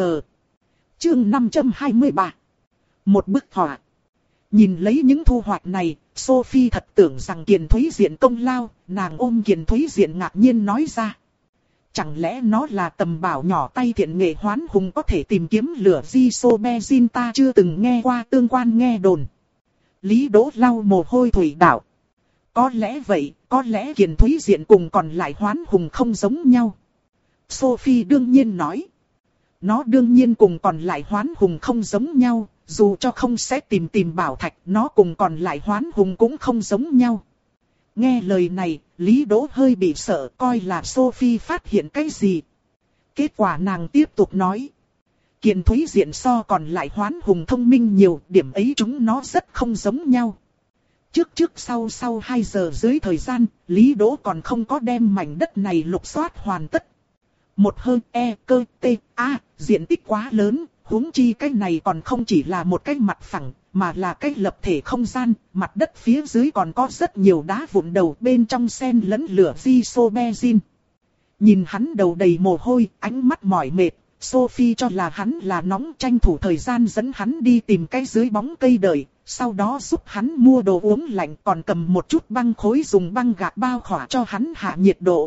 Chương năm trăm hai mươi ba. Một bức họa. Nhìn lấy những thu hoạch này, Sophie thật tưởng rằng Kiền Thúy Diện công lao, nàng ôm Kiền Thúy Diện ngạc nhiên nói ra. Chẳng lẽ nó là tầm bảo nhỏ tay thiện nghệ hoán hùng có thể tìm kiếm lửa isoberzin, ta chưa từng nghe qua tương quan nghe đồn. Lý Đỗ lau mồ hôi thủy đạo. Có lẽ vậy, có lẽ Kiền Thúy Diện cùng còn lại hoán hùng không giống nhau. Sophie đương nhiên nói. Nó đương nhiên cùng còn lại hoán hùng không giống nhau. Dù cho không sẽ tìm tìm bảo thạch, nó cùng còn lại hoán hùng cũng không giống nhau. Nghe lời này, Lý Đỗ hơi bị sợ, coi là Sophie phát hiện cái gì. Kết quả nàng tiếp tục nói. Kiền Thúy Diện so còn lại hoán hùng thông minh nhiều, điểm ấy chúng nó rất không giống nhau. Trước trước sau sau hai giờ dưới thời gian, Lý Đỗ còn không có đem mảnh đất này lục soát hoàn tất. Một hơn E, cơ, T, A, diện tích quá lớn. Huống chi cái này còn không chỉ là một cái mặt phẳng, mà là cái lập thể không gian, mặt đất phía dưới còn có rất nhiều đá vụn đầu, bên trong xen lẫn lửa isoberzin. Nhìn hắn đầu đầy mồ hôi, ánh mắt mỏi mệt, Sophie cho là hắn là nóng, tranh thủ thời gian dẫn hắn đi tìm cái dưới bóng cây đợi, sau đó giúp hắn mua đồ uống lạnh, còn cầm một chút băng khối dùng băng gạc bao khỏa cho hắn hạ nhiệt độ.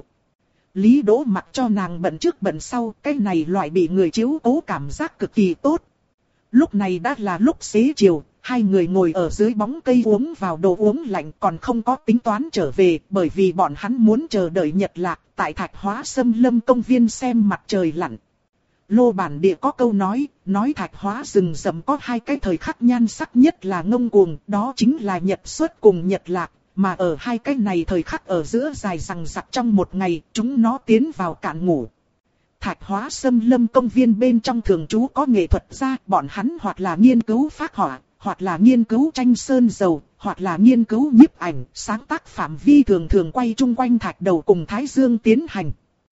Lý Đỗ mặc cho nàng bận trước bận sau, cái này loại bị người chiếu cố cảm giác cực kỳ tốt. Lúc này đã là lúc xế chiều, hai người ngồi ở dưới bóng cây uống vào đồ uống lạnh, còn không có tính toán trở về, bởi vì bọn hắn muốn chờ đợi nhật lạc, tại Thạch Hóa Xâm Lâm công viên xem mặt trời lặn. Lô bản địa có câu nói, nói Thạch Hóa rừng rậm có hai cái thời khắc nhan sắc nhất là ngông cuồng, đó chính là nhật xuất cùng nhật lạc. Mà ở hai cái này thời khắc ở giữa dài rằng rặc trong một ngày, chúng nó tiến vào cạn ngủ. Thạch Hóa Xâm Lâm công viên bên trong thường trú có nghệ thuật gia, bọn hắn hoặc là nghiên cứu phác họa, hoặc là nghiên cứu tranh sơn dầu, hoặc là nghiên cứu nhiếp ảnh, sáng tác phạm vi thường thường quay chung quanh thạch đầu cùng Thái Dương tiến hành.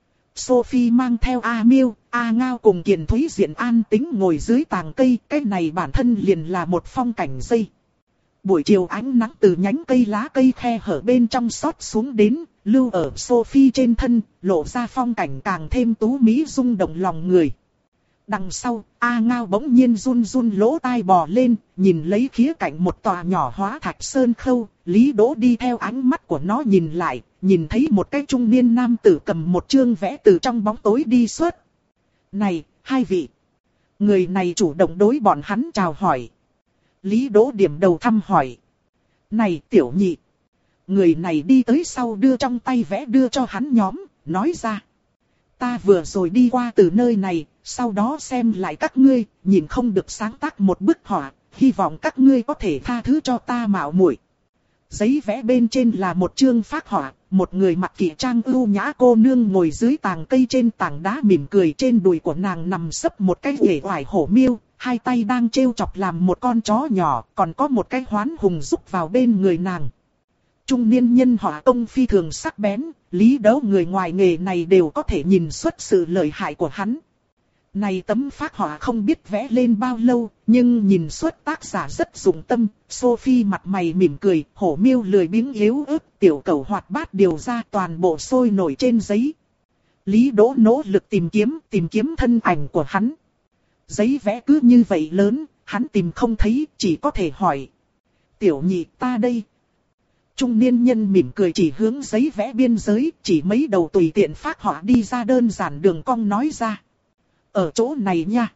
Sophie mang theo A Miêu, A Ngao cùng Kiền Thúy Diện an tĩnh ngồi dưới tàng cây, cái này bản thân liền là một phong cảnh dây. Buổi chiều ánh nắng từ nhánh cây lá cây khe hở bên trong xót xuống đến, lưu ở Sophie trên thân, lộ ra phong cảnh càng thêm tú mỹ rung động lòng người. Đằng sau, A Ngao bỗng nhiên run run lỗ tai bò lên, nhìn lấy khía cạnh một tòa nhỏ hóa thạch sơn khâu, Lý Đỗ đi theo ánh mắt của nó nhìn lại, nhìn thấy một cái trung niên nam tử cầm một chương vẽ từ trong bóng tối đi xuất. Này, hai vị! Người này chủ động đối bọn hắn chào hỏi. Lý Đỗ điểm đầu thăm hỏi. Này tiểu nhị! Người này đi tới sau đưa trong tay vẽ đưa cho hắn nhóm, nói ra. Ta vừa rồi đi qua từ nơi này, sau đó xem lại các ngươi, nhìn không được sáng tác một bức họa, hy vọng các ngươi có thể tha thứ cho ta mạo muội. Giấy vẽ bên trên là một chương phác họa, một người mặc kỵ trang ưu nhã cô nương ngồi dưới tàng cây trên tảng đá mỉm cười, trên đùi của nàng nằm sấp một cái uể oải hổ miêu, hai tay đang trêu chọc làm một con chó nhỏ, còn có một cái hoán hùng rúc vào bên người nàng. Trung niên nhân họa công phi thường sắc bén, Lý Đỗ người ngoài nghề này đều có thể nhìn xuất sự lợi hại của hắn. Này tấm phác họa không biết vẽ lên bao lâu, nhưng nhìn xuất tác giả rất dụng tâm. Sophie mặt mày mỉm cười, hổ miêu lười biếng yếu ớt, tiểu cẩu hoạt bát điều ra toàn bộ sôi nổi trên giấy. Lý Đỗ nỗ lực tìm kiếm, tìm kiếm thân ảnh của hắn. Giấy vẽ cứ như vậy lớn, hắn tìm không thấy, chỉ có thể hỏi. Tiểu nhị ta đây. Trung niên nhân mỉm cười chỉ hướng giấy vẽ biên giới, chỉ mấy đầu tùy tiện phác họa đi ra đơn giản đường cong nói ra. Ở chỗ này nha.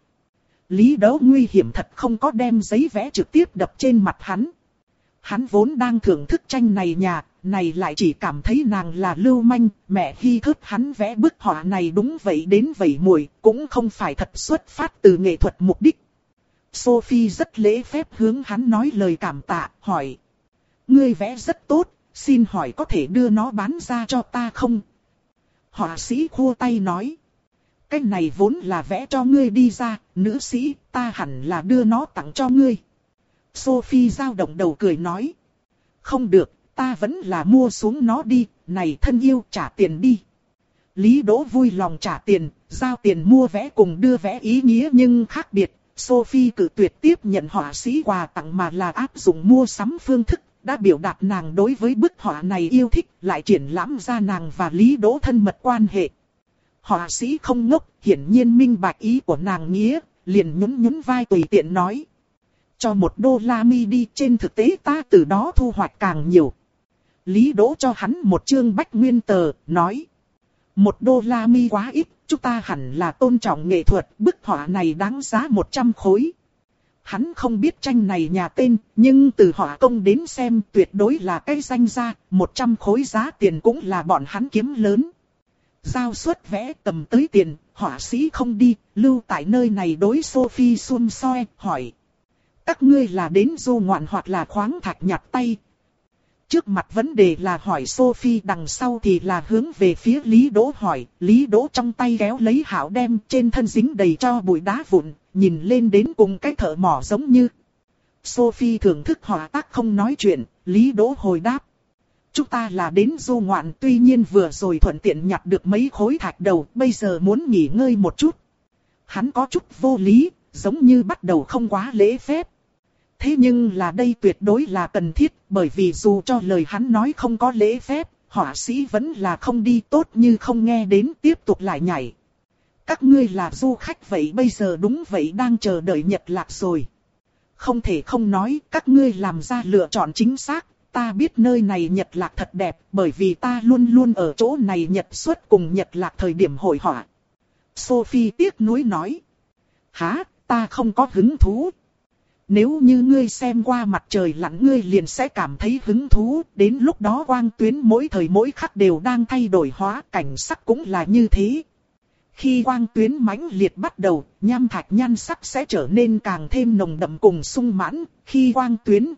Lý Đỗ nguy hiểm thật không có đem giấy vẽ trực tiếp đập trên mặt hắn. Hắn vốn đang thưởng thức tranh này nhà, này lại chỉ cảm thấy nàng là lưu manh, mẹ Hi thức hắn vẽ bức họa này đúng vậy đến vậy muội, cũng không phải thật xuất phát từ nghệ thuật mục đích. Sophie rất lễ phép hướng hắn nói lời cảm tạ, hỏi. Ngươi vẽ rất tốt, xin hỏi có thể đưa nó bán ra cho ta không? Họa sĩ khua tay nói. Cái này vốn là vẽ cho ngươi đi ra, nữ sĩ, ta hẳn là đưa nó tặng cho ngươi. Sophie dao động đầu cười nói. Không được, ta vẫn là mua xuống nó đi, này thân yêu trả tiền đi. Lý Đỗ vui lòng trả tiền, giao tiền mua vẽ cùng đưa vẽ ý nghĩa nhưng khác biệt. Sophie cự tuyệt tiếp nhận họa sĩ quà tặng mà là áp dụng mua sắm phương thức, đã biểu đạt nàng đối với bức họa này yêu thích, lại triển lãm ra nàng và Lý Đỗ thân mật quan hệ. Họa sĩ không ngốc, hiển nhiên minh bạch ý của nàng nghĩa, liền nhún nhún vai tùy tiện nói. Cho một đô la mi đi, trên thực tế ta từ đó thu hoạch càng nhiều. Lý Đỗ cho hắn một chương bách nguyên tờ, nói. Một đô la mi quá ít, chúng ta hẳn là tôn trọng nghệ thuật, bức họa này đáng giá một trăm khối. Hắn không biết tranh này nhà tên, nhưng từ họa công đến xem tuyệt đối là cái danh gia, một trăm khối giá tiền cũng là bọn hắn kiếm lớn. Giao suất vẽ tầm tới tiền, họa sĩ không đi, lưu tại nơi này đối Sophie xun xoe, hỏi. Các ngươi là đến du ngoạn hoặc là khoáng thạch nhặt tay? Trước mặt vấn đề là hỏi Sophie, đằng sau thì là hướng về phía Lý Đỗ hỏi. Lý Đỗ trong tay kéo lấy hảo đem, trên thân dính đầy cho bụi đá vụn, nhìn lên đến cùng cái thợ mỏ giống như. Sophie thưởng thức họa tác không nói chuyện, Lý Đỗ hồi đáp. Chúng ta là đến du ngoạn, tuy nhiên vừa rồi thuận tiện nhặt được mấy khối thạch đầu, bây giờ muốn nghỉ ngơi một chút. Hắn có chút vô lý, giống như bắt đầu không quá lễ phép. Thế nhưng là đây tuyệt đối là cần thiết, bởi vì dù cho lời hắn nói không có lễ phép, họa sĩ vẫn là không đi, tốt như không nghe đến, tiếp tục lại nhảy. Các ngươi là du khách vậy, bây giờ đúng vậy đang chờ đợi Nhật Lạc rồi. Không thể không nói, các ngươi làm ra lựa chọn chính xác, ta biết nơi này Nhật Lạc thật đẹp, bởi vì ta luôn luôn ở chỗ này Nhật xuất cùng Nhật Lạc thời điểm hội họa. Sophie tiếc nuối nói. Hả, ta không có hứng thú. Nếu như ngươi xem qua mặt trời lặn ngươi liền sẽ cảm thấy hứng thú, đến lúc đó quang tuyến mỗi thời mỗi khắc đều đang thay đổi hóa, cảnh sắc cũng là như thế. Khi quang tuyến mãnh liệt bắt đầu, nham thạch nhan sắc sẽ trở nên càng thêm nồng đậm cùng sung mãn, khi quang tuyến...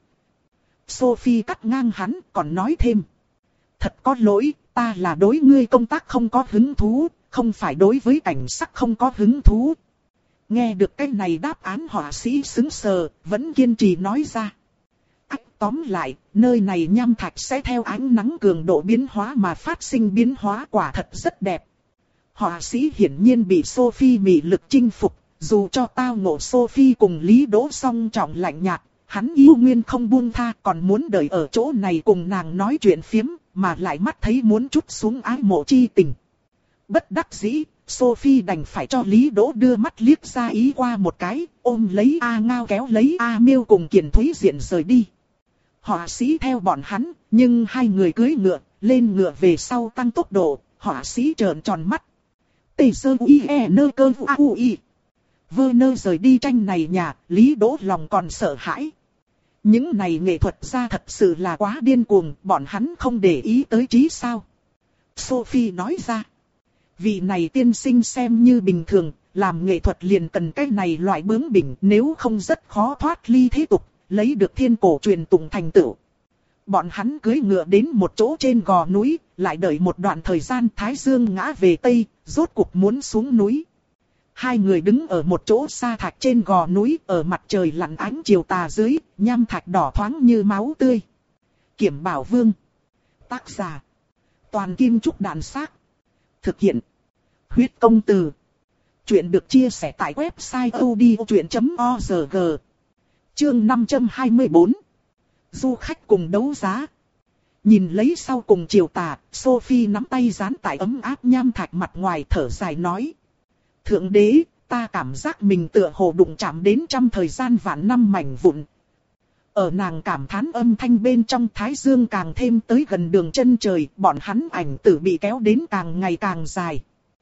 Sophie cắt ngang hắn, còn nói thêm. Thật có lỗi, ta là đối ngươi công tác không có hứng thú, không phải đối với cảnh sắc không có hứng thú. Nghe được cái này đáp án họa sĩ sững sờ, vẫn kiên trì nói ra. Ách, tóm lại, nơi này nham thạch sẽ theo ánh nắng cường độ biến hóa mà phát sinh biến hóa, quả thật rất đẹp. Họa sĩ hiển nhiên bị Sophie mị lực chinh phục, dù cho tao ngộ Sophie cùng Lý Đỗ song trọng lạnh nhạt, hắn yêu nguyên không buông tha, còn muốn đợi ở chỗ này cùng nàng nói chuyện phiếm, mà lại mắt thấy muốn trút xuống ái mộ chi tình. Bất đắc dĩ, Sophie đành phải cho Lý Đỗ đưa mắt liếc ra ý qua một cái, ôm lấy A Ngao kéo lấy A Miêu cùng Kiền Thúy Diện rời đi. Họa sĩ theo bọn hắn, nhưng hai người cưỡi ngựa, lên ngựa về sau tăng tốc độ, họa sĩ trợn tròn mắt. Tê sơ uy e nơ cơ u a u y. Vơ nơ rời đi tranh này nhà, Lý Đỗ lòng còn sợ hãi. Những này nghệ thuật gia thật sự là quá điên cuồng, bọn hắn không để ý tới trí sao. Sophie nói ra. Vị này tiên sinh xem như bình thường, làm nghệ thuật liền cần cái này loại bướng bỉnh, nếu không rất khó thoát ly thế tục, lấy được thiên cổ truyền tụng thành tựu. Bọn hắn cưỡi ngựa đến một chỗ trên gò núi, lại đợi một đoạn thời gian thái dương ngã về tây, rốt cục muốn xuống núi. Hai người đứng ở một chỗ sa thạch trên gò núi, ở mặt trời lặn ánh chiều tà dưới, nham thạch đỏ thoáng như máu tươi. Kiểm Bảo Vương. Tác giả. Toàn Kim Trúc Đàn Xác. Thực hiện. Huyết Công Từ. Chuyện được chia sẻ tại website odchuyện chấm org. Chương năm trăm hai mươi bốn. Du khách cùng đấu giá. Nhìn lấy sau cùng chiều tà, Sophie nắm tay dán tại ấm áp nham thạch mặt ngoài thở dài nói. Thượng đế, ta cảm giác mình tựa hồ đụng chạm đến trăm thời gian vạn năm mảnh vụn. Ở nàng cảm thán âm thanh bên trong thái dương càng thêm tới gần đường chân trời, bọn hắn ảnh tử bị kéo đến càng ngày càng dài.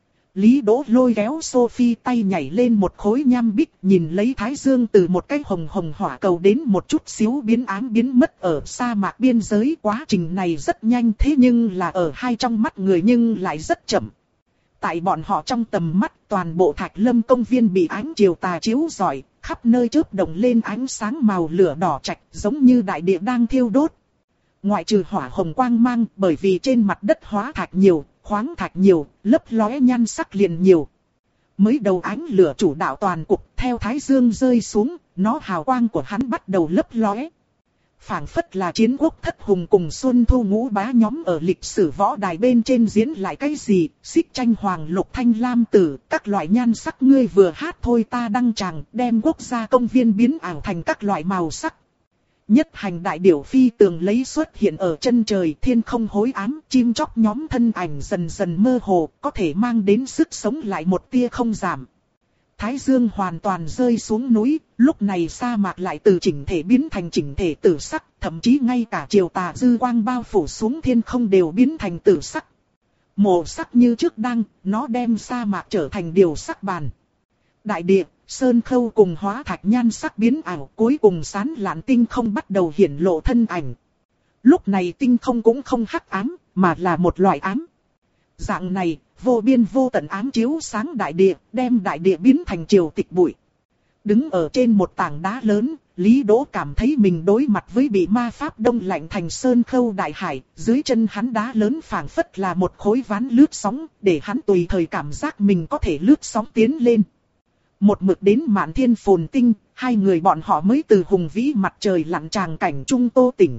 Lý Đỗ lôi kéo Sophie tay nhảy lên một khối nham bích, nhìn lấy thái dương từ một cái hồng hồng hỏa cầu đến một chút xíu biến ám biến mất ở sa mạc biên giới. Quá trình này rất nhanh, thế nhưng là ở hai trong mắt người nhưng lại rất chậm. Tại bọn họ trong tầm mắt, toàn bộ Thạch Lâm công viên bị ánh chiều tà chiếu rọi, khắp nơi chớp động lên ánh sáng màu lửa đỏ trạch, giống như đại địa đang thiêu đốt. Ngoại trừ hỏa hồng quang mang, bởi vì trên mặt đất hóa thạch nhiều, khoáng thạch nhiều, lấp lóe nhan sắc liền nhiều. Mới đầu ánh lửa chủ đạo toàn cục, theo thái dương rơi xuống, nó hào quang của hắn bắt đầu lấp lóe. Phảng phất là chiến quốc thất hùng cùng Xuân Thu ngũ bá nhóm ở lịch sử võ đài bên trên diễn lại cái gì, xích tranh hoàng lục thanh lam tử, các loại nhan sắc ngươi vừa hát thôi ta đăng tràng, đem quốc gia công viên biến ảo thành các loại màu sắc. Nhất hành đại điểu phi tường lấy xuất hiện ở chân trời, thiên không hối ám, chim chóc nhóm thân ảnh dần dần mơ hồ, có thể mang đến sức sống lại một tia không giảm. Thái dương hoàn toàn rơi xuống núi, lúc này sa mạc lại từ chỉnh thể biến thành chỉnh thể tử sắc, thậm chí ngay cả chiều tà dư quang bao phủ xuống thiên không đều biến thành tử sắc. Màu sắc như trước đăng, nó đem sa mạc trở thành điều sắc bàn. Đại địa, sơn khâu cùng hóa thạch nhan sắc biến ảo, cuối cùng sán lạn tinh không bắt đầu hiển lộ thân ảnh. Lúc này tinh không cũng không hắc ám, mà là một loại ám. Dạng này, vô biên vô tận ám chiếu sáng đại địa, đem đại địa biến thành triều tịch bụi. Đứng ở trên một tảng đá lớn, Lý Đỗ cảm thấy mình đối mặt với bị ma pháp đông lạnh thành sơn khâu đại hải, dưới chân hắn đá lớn phảng phất là một khối ván lướt sóng, để hắn tùy thời cảm giác mình có thể lướt sóng tiến lên. Một mực đến Mạn Thiên Phồn Tinh, hai người bọn họ mới từ hùng vĩ mặt trời lặn tràng cảnh trung tô tỉnh.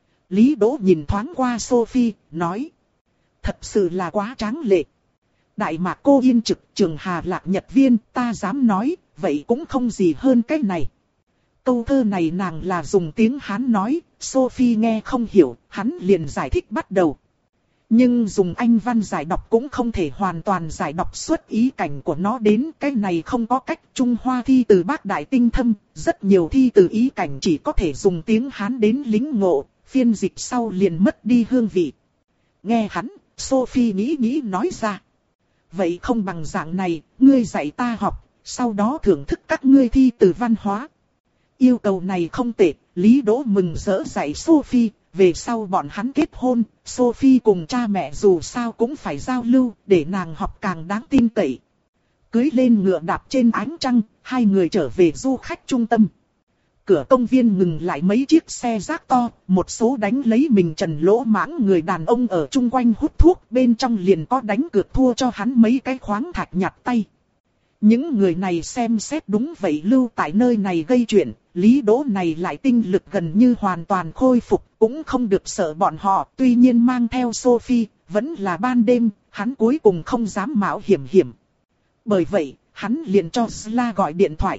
Lý Đỗ nhìn thoáng qua Sophie, nói. Thật sự là quá tráng lệ. Đại mạc cô yên trực, trường hà lạc nhật viên, ta dám nói, vậy cũng không gì hơn cái này. Câu thơ này nàng là dùng tiếng Hán nói, Sophie nghe không hiểu, hắn liền giải thích bắt đầu. Nhưng dùng Anh văn giải đọc cũng không thể hoàn toàn giải đọc xuất ý cảnh của nó đến, cái này không có cách. Trung Hoa thi từ Bác Đại tinh thâm, rất nhiều thi từ ý cảnh chỉ có thể dùng tiếng Hán đến lính ngộ, phiên dịch sau liền mất đi hương vị. Nghe hắn, Sophie nghĩ nghĩ nói ra. Vậy không bằng dạng này, ngươi dạy ta học, sau đó thưởng thức các ngươi thi từ văn hóa. Yêu cầu này không tệ, Lý Đỗ mừng rỡ dạy Sophie. Về sau bọn hắn kết hôn, Sophie cùng cha mẹ dù sao cũng phải giao lưu, để nàng học càng đáng tin cậy. Cưới lên ngựa đạp trên ánh trăng, hai người trở về du khách trung tâm. Cửa công viên ngừng lại mấy chiếc xe rác to, một số đánh lấy mình trần lỗ mãng người đàn ông ở chung quanh hút thuốc, bên trong liền có đánh cược thua cho hắn mấy cái khoáng thạch nhặt tay. Những người này xem xét đúng vậy lưu tại nơi này gây chuyện, Lý Đỗ này lại tinh lực gần như hoàn toàn khôi phục, cũng không được sợ bọn họ, tuy nhiên mang theo Sophie, vẫn là ban đêm, hắn cuối cùng không dám mạo hiểm hiểm. Bởi vậy, hắn liền cho Sla gọi điện thoại.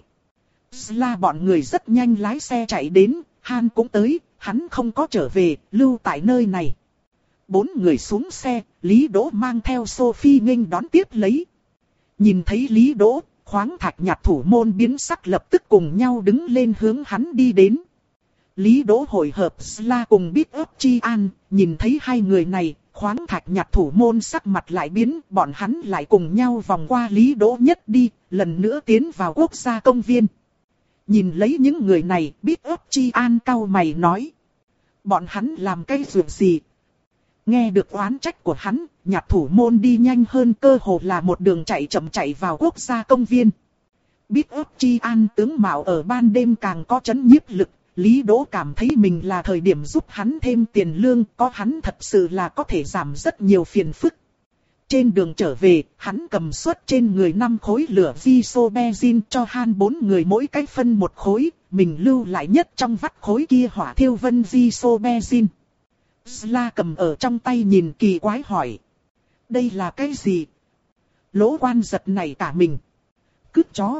Sla bọn người rất nhanh lái xe chạy đến, Han cũng tới, hắn không có trở về, lưu tại nơi này. Bốn người xuống xe, Lý Đỗ mang theo Sophie nghênh đón tiếp lấy. Nhìn thấy Lý Đỗ, khoáng thạch nhặt thủ môn biến sắc lập tức cùng nhau đứng lên hướng hắn đi đến. Lý Đỗ hội hợp Sla cùng Big Up Chi An, nhìn thấy hai người này, khoáng thạch nhặt thủ môn sắc mặt lại biến, bọn hắn lại cùng nhau vòng qua Lý Đỗ nhất đi, lần nữa tiến vào quốc gia công viên. Nhìn lấy những người này, Big Up Chi An cau mày nói. Bọn hắn làm cái việc gì? Nghe được oán trách của hắn, nhặt thủ môn đi nhanh hơn cơ hồ là một đường chạy chậm chạy vào quốc gia công viên. Big Up Chi An tướng mạo ở ban đêm càng có chấn nhiếp lực, Lý Đỗ cảm thấy mình là thời điểm giúp hắn thêm tiền lương, có hắn thật sự là có thể giảm rất nhiều phiền phức. Trên đường trở về, hắn cầm suất trên người năm khối lửa Isobenzin cho Han bốn người mỗi cái phân một khối, mình lưu lại nhất trong vắt khối kia hỏa thiêu vân Isobenzin. Sla cầm ở trong tay nhìn kỳ quái hỏi. Đây là cái gì? Lỗ Quan giật nảy cả mình. Cứt chó.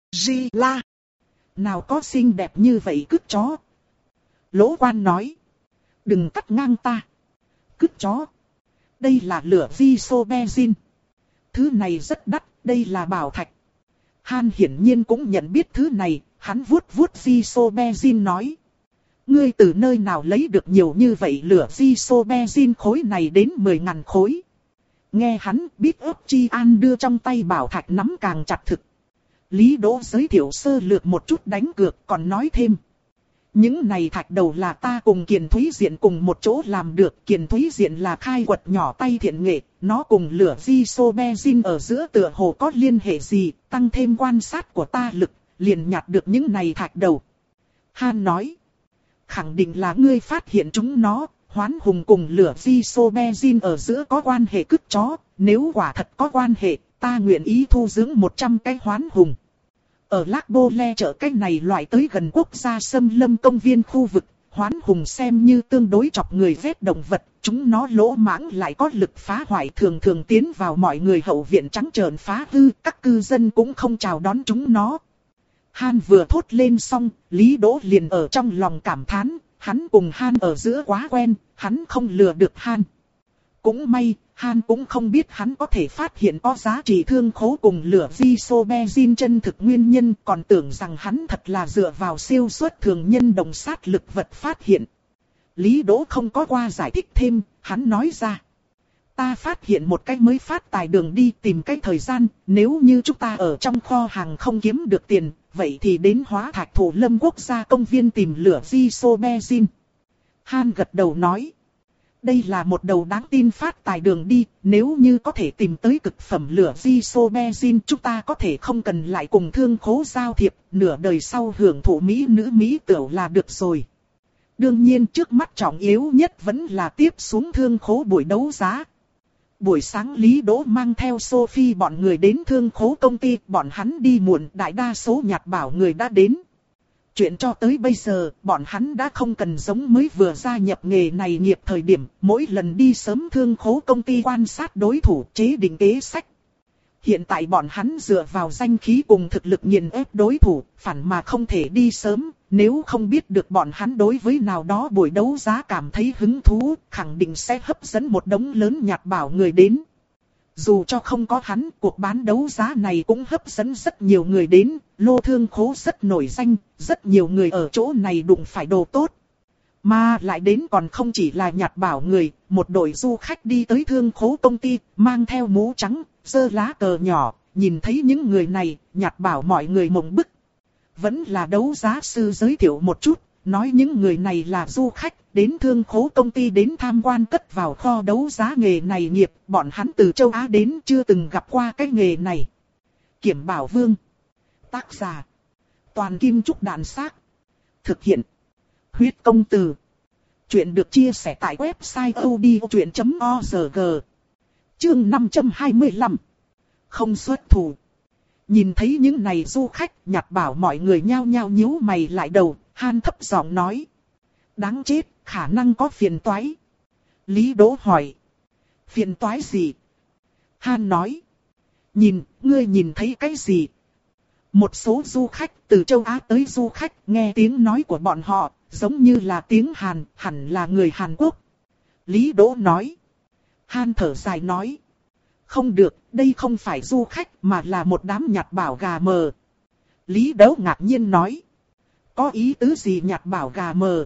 Sla. Nào có xinh đẹp như vậy cứt chó. Lỗ Quan nói. Đừng cắt ngang ta. cứt chó. Đây là lửa isoberzin. Thứ này rất đắt, đây là bảo thạch. Han hiển nhiên cũng nhận biết thứ này, hắn vuốt vuốt isoberzin nói. Ngươi từ nơi nào lấy được nhiều như vậy lửa isoberzin khối này đến mười ngàn khối. Nghe hắn biết ấp chi an đưa trong tay bảo thạch nắm càng chặt thực. Lý Đỗ giới thiệu sơ lược một chút đánh cược còn nói thêm. Những này thạch đầu là ta cùng Kiền Thúy Diện cùng một chỗ làm được. Kiền Thúy Diện là khai quật nhỏ tay thiện nghệ, nó cùng lửa isoberzin ở giữa tựa hồ có liên hệ gì, tăng thêm quan sát của ta lực, liền nhặt được những này thạch đầu. Han nói, khẳng định là ngươi phát hiện chúng nó, Hoán Hùng cùng lửa isoberzin ở giữa có quan hệ cứt chó, nếu quả thật có quan hệ, ta nguyện ý thu dưỡng một trăm cái Hoán Hùng. Ở Lác Bô Le chợ cái này loại tới gần quốc gia xâm lâm công viên khu vực, Hoán Hùng xem như tương đối chọc người vết động vật, chúng nó lỗ mãng lại có lực phá hoại thường thường tiến vào mọi người hậu viện trắng trợn phá hư, các cư dân cũng không chào đón chúng nó. Han vừa thốt lên xong, Lý Đỗ liền ở trong lòng cảm thán, hắn cùng Han ở giữa quá quen, hắn không lừa được Han. Cũng may, Han cũng không biết hắn có thể phát hiện có giá trị thương khố cùng lửa isoberzin chân thực nguyên nhân, còn tưởng rằng hắn thật là dựa vào siêu xuất thường nhân đồng sát lực vật phát hiện. Lý Đỗ không có qua giải thích thêm, hắn nói ra. Ta phát hiện một cách mới phát tài đường đi tìm cái thời gian, nếu như chúng ta ở trong kho hàng không kiếm được tiền, vậy thì đến Hóa Thạch Thủ Lâm Quốc gia công viên tìm lửa isoberzin. Han gật đầu nói. Đây là một đầu đáng tin phát tài đường đi, nếu như có thể tìm tới cực phẩm lửa isoberzin chúng ta có thể không cần lại cùng thương khố giao thiệp, nửa đời sau hưởng thụ mỹ nữ mỹ tửu là được rồi. Đương nhiên trước mắt trọng yếu nhất vẫn là tiếp xuống thương khố buổi đấu giá. Buổi sáng Lý Đỗ mang theo Sophie bọn người đến thương khố công ty, bọn hắn đi muộn, đại đa số nhặt bảo người đã đến. Chuyện cho tới bây giờ, bọn hắn đã không cần giống mới vừa gia nhập nghề này nghiệp thời điểm, mỗi lần đi sớm thương khố công ty quan sát đối thủ chế định kế sách. Hiện tại bọn hắn dựa vào danh khí cùng thực lực nghiền ép đối thủ, phản mà không thể đi sớm, nếu không biết được bọn hắn đối với nào đó buổi đấu giá cảm thấy hứng thú, khẳng định sẽ hấp dẫn một đống lớn nhặt bảo người đến. Dù cho không có hắn, cuộc bán đấu giá này cũng hấp dẫn rất nhiều người đến, lô thương khố rất nổi danh, rất nhiều người ở chỗ này đụng phải đồ tốt. Mà lại đến còn không chỉ là nhặt bảo người, một đội du khách đi tới thương khố công ty, mang theo mũ trắng, giơ lá cờ nhỏ, nhìn thấy những người này, nhặt bảo mọi người mộng bức. Vẫn là đấu giá sư giới thiệu một chút, nói những người này là du khách, đến thương khố công ty đến tham quan cất vào kho đấu giá nghề này nghiệp, bọn hắn từ châu Á đến chưa từng gặp qua cái nghề này. Kiểm Bảo Vương. Tác giả. Toàn Kim Trúc Đàn Xác. Thực hiện. Huyết Công Từ. Chuyện được chia sẻ tại website odchuyện chấm org. Chương năm trăm hai mươi lăm. Không xuất thủ. Nhìn thấy những này du khách, nhặt bảo mọi người nhao nhao nhíu mày lại đầu, Han thấp giọng nói. Đáng chết, khả năng có phiền toái. Lý Đỗ hỏi. Phiền toái gì? Han nói. Nhìn, ngươi nhìn thấy cái gì? Một số du khách từ châu Á tới du khách nghe tiếng nói của bọn họ, giống như là tiếng Hàn, hẳn là người Hàn Quốc. Lý Đỗ nói. Han thở dài nói. Không được, đây không phải du khách mà là một đám nhặt bảo gà mờ. Lý Đỗ ngạc nhiên nói. Có ý tứ gì nhặt bảo gà mờ?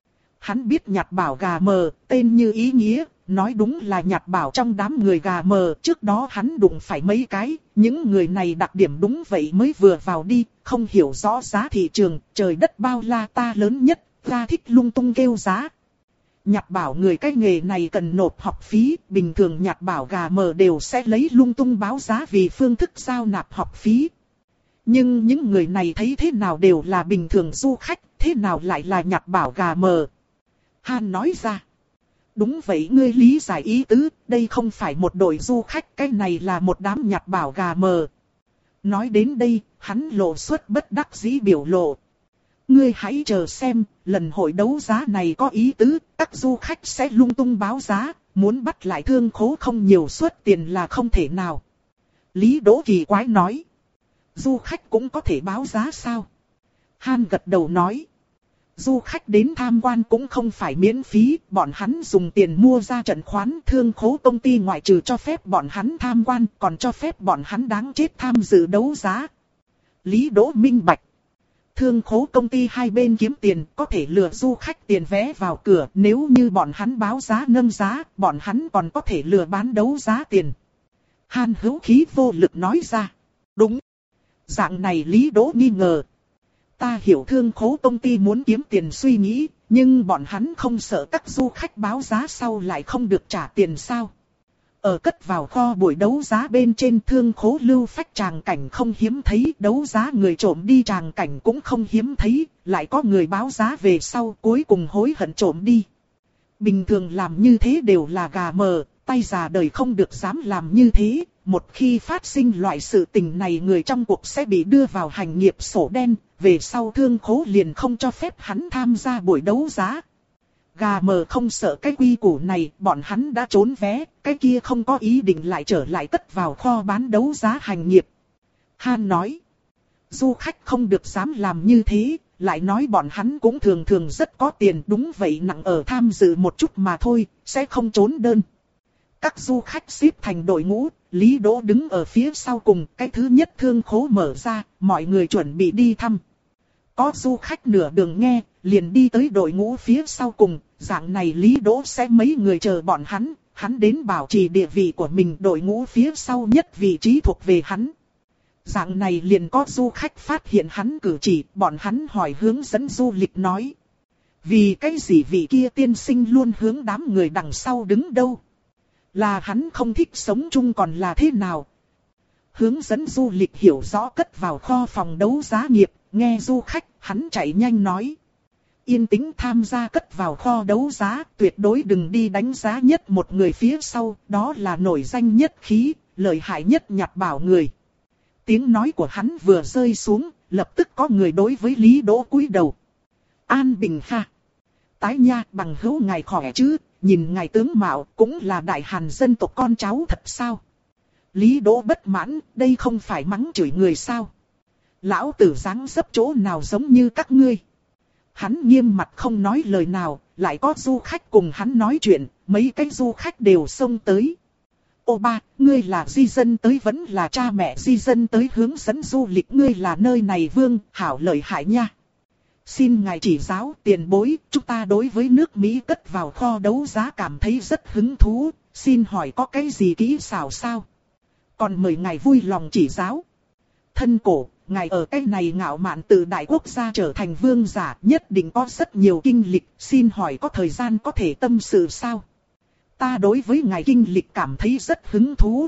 Hắn biết nhặt bảo gà mờ, tên như ý nghĩa, nói đúng là nhặt bảo trong đám người gà mờ. Trước đó hắn đụng phải mấy cái, những người này đặc điểm đúng vậy mới vừa vào đi, không hiểu rõ giá thị trường, trời đất bao la ta lớn nhất, ta thích lung tung kêu giá. Nhặt bảo người cái nghề này cần nộp học phí, bình thường nhặt bảo gà mờ đều sẽ lấy lung tung báo giá vì phương thức giao nạp học phí. Nhưng những người này thấy thế nào đều là bình thường du khách, thế nào lại là nhặt bảo gà mờ? Han nói ra. Đúng vậy, ngươi lý giải ý tứ, đây không phải một đội du khách, cái này là một đám nhặt bảo gà mờ. Nói đến đây, hắn lộ xuất bất đắc dĩ biểu lộ. Ngươi hãy chờ xem, lần hội đấu giá này có ý tứ, các du khách sẽ lung tung báo giá, muốn bắt lại thương khố không nhiều suất tiền là không thể nào. Lý Đỗ kỳ quái nói. Du khách cũng có thể báo giá sao? Han gật đầu nói. Du khách đến tham quan cũng không phải miễn phí, bọn hắn dùng tiền mua ra trận khoán. Thương khố công ty ngoại trừ cho phép bọn hắn tham quan, còn cho phép bọn hắn đáng chết tham dự đấu giá. Lý Đỗ minh bạch. Thương khố công ty hai bên kiếm tiền, có thể lừa du khách tiền vé vào cửa. Nếu như bọn hắn báo giá nâng giá, bọn hắn còn có thể lừa bán đấu giá tiền. Hàn Hữu khí vô lực nói ra. Đúng. Dạng này Lý Đỗ nghi ngờ. Ta hiểu thương khố công ty muốn kiếm tiền suy nghĩ, nhưng bọn hắn không sợ các du khách báo giá sau lại không được trả tiền sao? Ở cất vào kho buổi đấu giá bên trên thương khố lưu phách tràng cảnh không hiếm thấy, đấu giá người trộm đi tràng cảnh cũng không hiếm thấy, lại có người báo giá về sau cuối cùng hối hận trộm đi. Bình thường làm như thế đều là gà mờ, tay già đời không được dám làm như thế. Một khi phát sinh loại sự tình này người trong cuộc sẽ bị đưa vào hành nghiệp sổ đen, về sau thương khố liền không cho phép hắn tham gia buổi đấu giá. Gà mờ không sợ cái quy củ này, bọn hắn đã trốn vé, cái kia không có ý định lại trở lại cất vào kho bán đấu giá hành nghiệp. Han nói, du khách không được dám làm như thế, lại nói bọn hắn cũng thường thường rất có tiền, đúng vậy, nặng ở tham dự một chút mà thôi, sẽ không trốn đơn. Các du khách xếp thành đội ngũ, Lý Đỗ đứng ở phía sau cùng, cái thứ nhất thương khố mở ra, mọi người chuẩn bị đi thăm. Có du khách nửa đường nghe, liền đi tới đội ngũ phía sau cùng, dạng này Lý Đỗ sẽ mấy người chờ bọn hắn, hắn đến bảo trì địa vị của mình, đội ngũ phía sau nhất vị trí thuộc về hắn. Dạng này liền có du khách phát hiện hắn cử chỉ, bọn hắn hỏi hướng dẫn du lịch nói. Vì cái gì vị kia tiên sinh luôn hướng đám người đằng sau đứng đâu? Là hắn không thích sống chung còn là thế nào? Hướng dẫn du lịch hiểu rõ cất vào kho phòng đấu giá nghiệp, nghe du khách, hắn chạy nhanh nói. Yên tĩnh tham gia cất vào kho đấu giá, tuyệt đối đừng đi đánh giá nhất một người phía sau, đó là nổi danh nhất khí, lợi hại nhất nhặt bảo người. Tiếng nói của hắn vừa rơi xuống, lập tức có người đối với Lý Đỗ cúi đầu. An Bình ha! Tái nha, bằng hữu ngài khỏe chứ, nhìn ngài tướng mạo cũng là đại hàn dân tộc con cháu thật sao? Lý Đỗ bất mãn, đây không phải mắng chửi người sao? Lão tử dáng dấp chỗ nào giống như các ngươi? Hắn nghiêm mặt không nói lời nào, lại có du khách cùng hắn nói chuyện, mấy cái du khách đều xông tới. Ô ba, ngươi là di dân tới vẫn là cha mẹ di dân tới hướng dẫn du lịch, ngươi là nơi này vương, hảo lợi hại nha. Xin ngài chỉ giáo tiền bối, chúng ta đối với nước Mỹ cất vào kho đấu giá cảm thấy rất hứng thú, xin hỏi có cái gì kỹ xảo sao? Còn mời ngài vui lòng chỉ giáo. Thân cổ, ngài ở cái này ngạo mạn từ đại quốc gia trở thành vương giả, nhất định có rất nhiều kinh lịch, xin hỏi có thời gian có thể tâm sự sao? Ta đối với ngài kinh lịch cảm thấy rất hứng thú.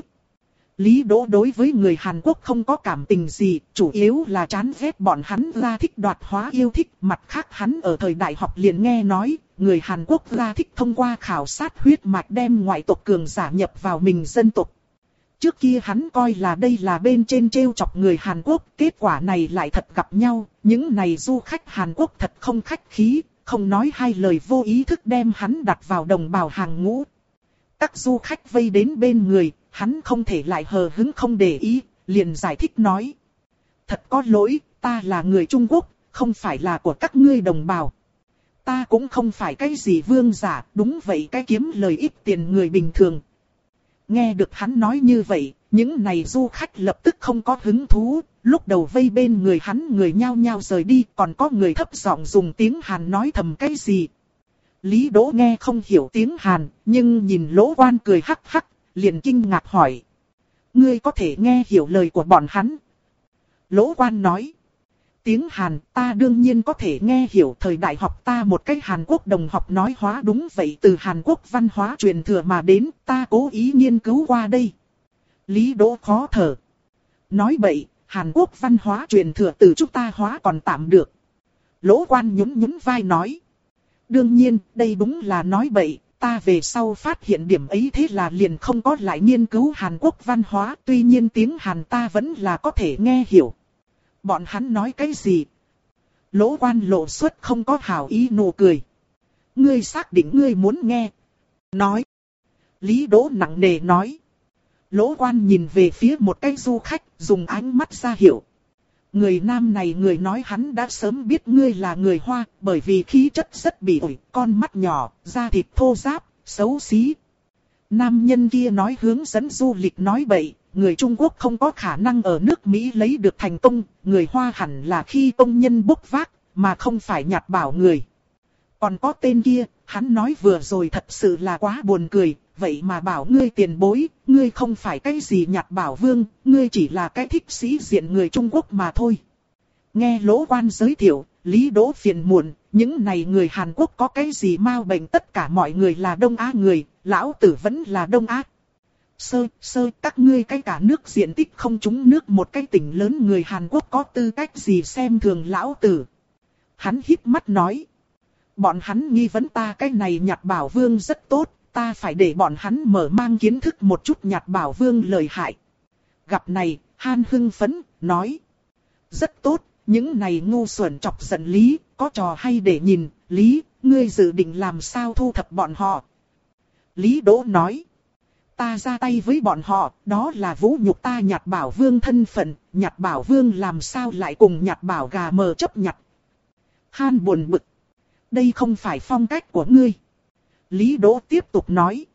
Lý Đỗ đối với người Hàn Quốc không có cảm tình gì, chủ yếu là chán ghét bọn hắn ra thích đoạt hóa yêu thích. Mặt khác hắn ở thời đại học liền nghe nói, người Hàn Quốc ra thích thông qua khảo sát huyết mạch đem ngoại tộc cường giả nhập vào mình dân tộc. Trước kia hắn coi là đây là bên trên trêu chọc người Hàn Quốc, kết quả này lại thật gặp nhau. Những này du khách Hàn Quốc thật không khách khí, không nói hai lời vô ý thức đem hắn đặt vào đồng bào hàng ngũ. Các du khách vây đến bên người, hắn không thể lại hờ hững không để ý, liền giải thích nói. Thật có lỗi, ta là người Trung Quốc, không phải là của các ngươi đồng bào. Ta cũng không phải cái gì vương giả, đúng vậy, cái kiếm lời ít tiền người bình thường. Nghe được hắn nói như vậy, những này du khách lập tức không có hứng thú, lúc đầu vây bên người hắn người nhao nhao rời đi, còn có người thấp giọng dùng tiếng Hàn nói thầm cái gì. Lý Đỗ nghe không hiểu tiếng Hàn, nhưng nhìn Lỗ Quan cười hắc hắc, liền kinh ngạc hỏi. Ngươi có thể nghe hiểu lời của bọn hắn? Lỗ Quan nói. Tiếng Hàn ta đương nhiên có thể nghe hiểu, thời đại học ta một cái Hàn Quốc đồng học nói hóa đúng vậy, từ Hàn Quốc văn hóa truyền thừa mà đến, ta cố ý nghiên cứu qua đây. Lý Đỗ khó thở. Nói bậy, Hàn Quốc văn hóa truyền thừa từ chúng ta hóa còn tạm được. Lỗ Quan nhún nhún vai nói. Đương nhiên, đây đúng là nói bậy, ta về sau phát hiện điểm ấy thế là liền không có lại nghiên cứu Hàn Quốc văn hóa, tuy nhiên tiếng Hàn ta vẫn là có thể nghe hiểu. Bọn hắn nói cái gì? Lỗ Quan lộ xuất không có hảo ý nụ cười. Ngươi xác định ngươi muốn nghe? Nói. Lý Đỗ nặng nề nói. Lỗ Quan nhìn về phía một cái du khách, dùng ánh mắt ra hiệu. Người nam này người nói hắn đã sớm biết ngươi là người Hoa, bởi vì khí chất rất bị ổi, con mắt nhỏ, da thịt thô ráp, xấu xí. Nam nhân kia nói hướng dẫn du lịch nói bậy, người Trung Quốc không có khả năng ở nước Mỹ lấy được thành công, người Hoa hẳn là khi công nhân bốc vác, mà không phải nhặt bảo người. Còn có tên kia, hắn nói vừa rồi thật sự là quá buồn cười, vậy mà bảo ngươi tiền bối, ngươi không phải cái gì nhặt bảo vương, ngươi chỉ là cái thích sĩ diện người Trung Quốc mà thôi. Nghe Lỗ Quan giới thiệu, Lý Đỗ phiền muộn, những này người Hàn Quốc có cái gì mau bệnh, tất cả mọi người là Đông Á người, lão tử vẫn là Đông Á. Sơ, sơ, các ngươi cái cả nước diện tích không trúng nước một cái tỉnh lớn người Hàn Quốc có tư cách gì xem thường lão tử. Hắn híp mắt nói. Bọn hắn nghi vấn ta cái này nhặt bảo vương rất tốt, ta phải để bọn hắn mở mang kiến thức một chút nhặt bảo vương lợi hại. Gặp này, Han hưng phấn, nói. Rất tốt, những này ngu xuẩn chọc giận Lý, có trò hay để nhìn, Lý, ngươi dự định làm sao thu thập bọn họ. Lý Đỗ nói. Ta ra tay với bọn họ, đó là vũ nhục ta nhặt bảo vương thân phận, nhặt bảo vương làm sao lại cùng nhặt bảo gà mờ chấp nhặt. Han buồn bực. Đây không phải phong cách của ngươi. Lý Đỗ tiếp tục nói.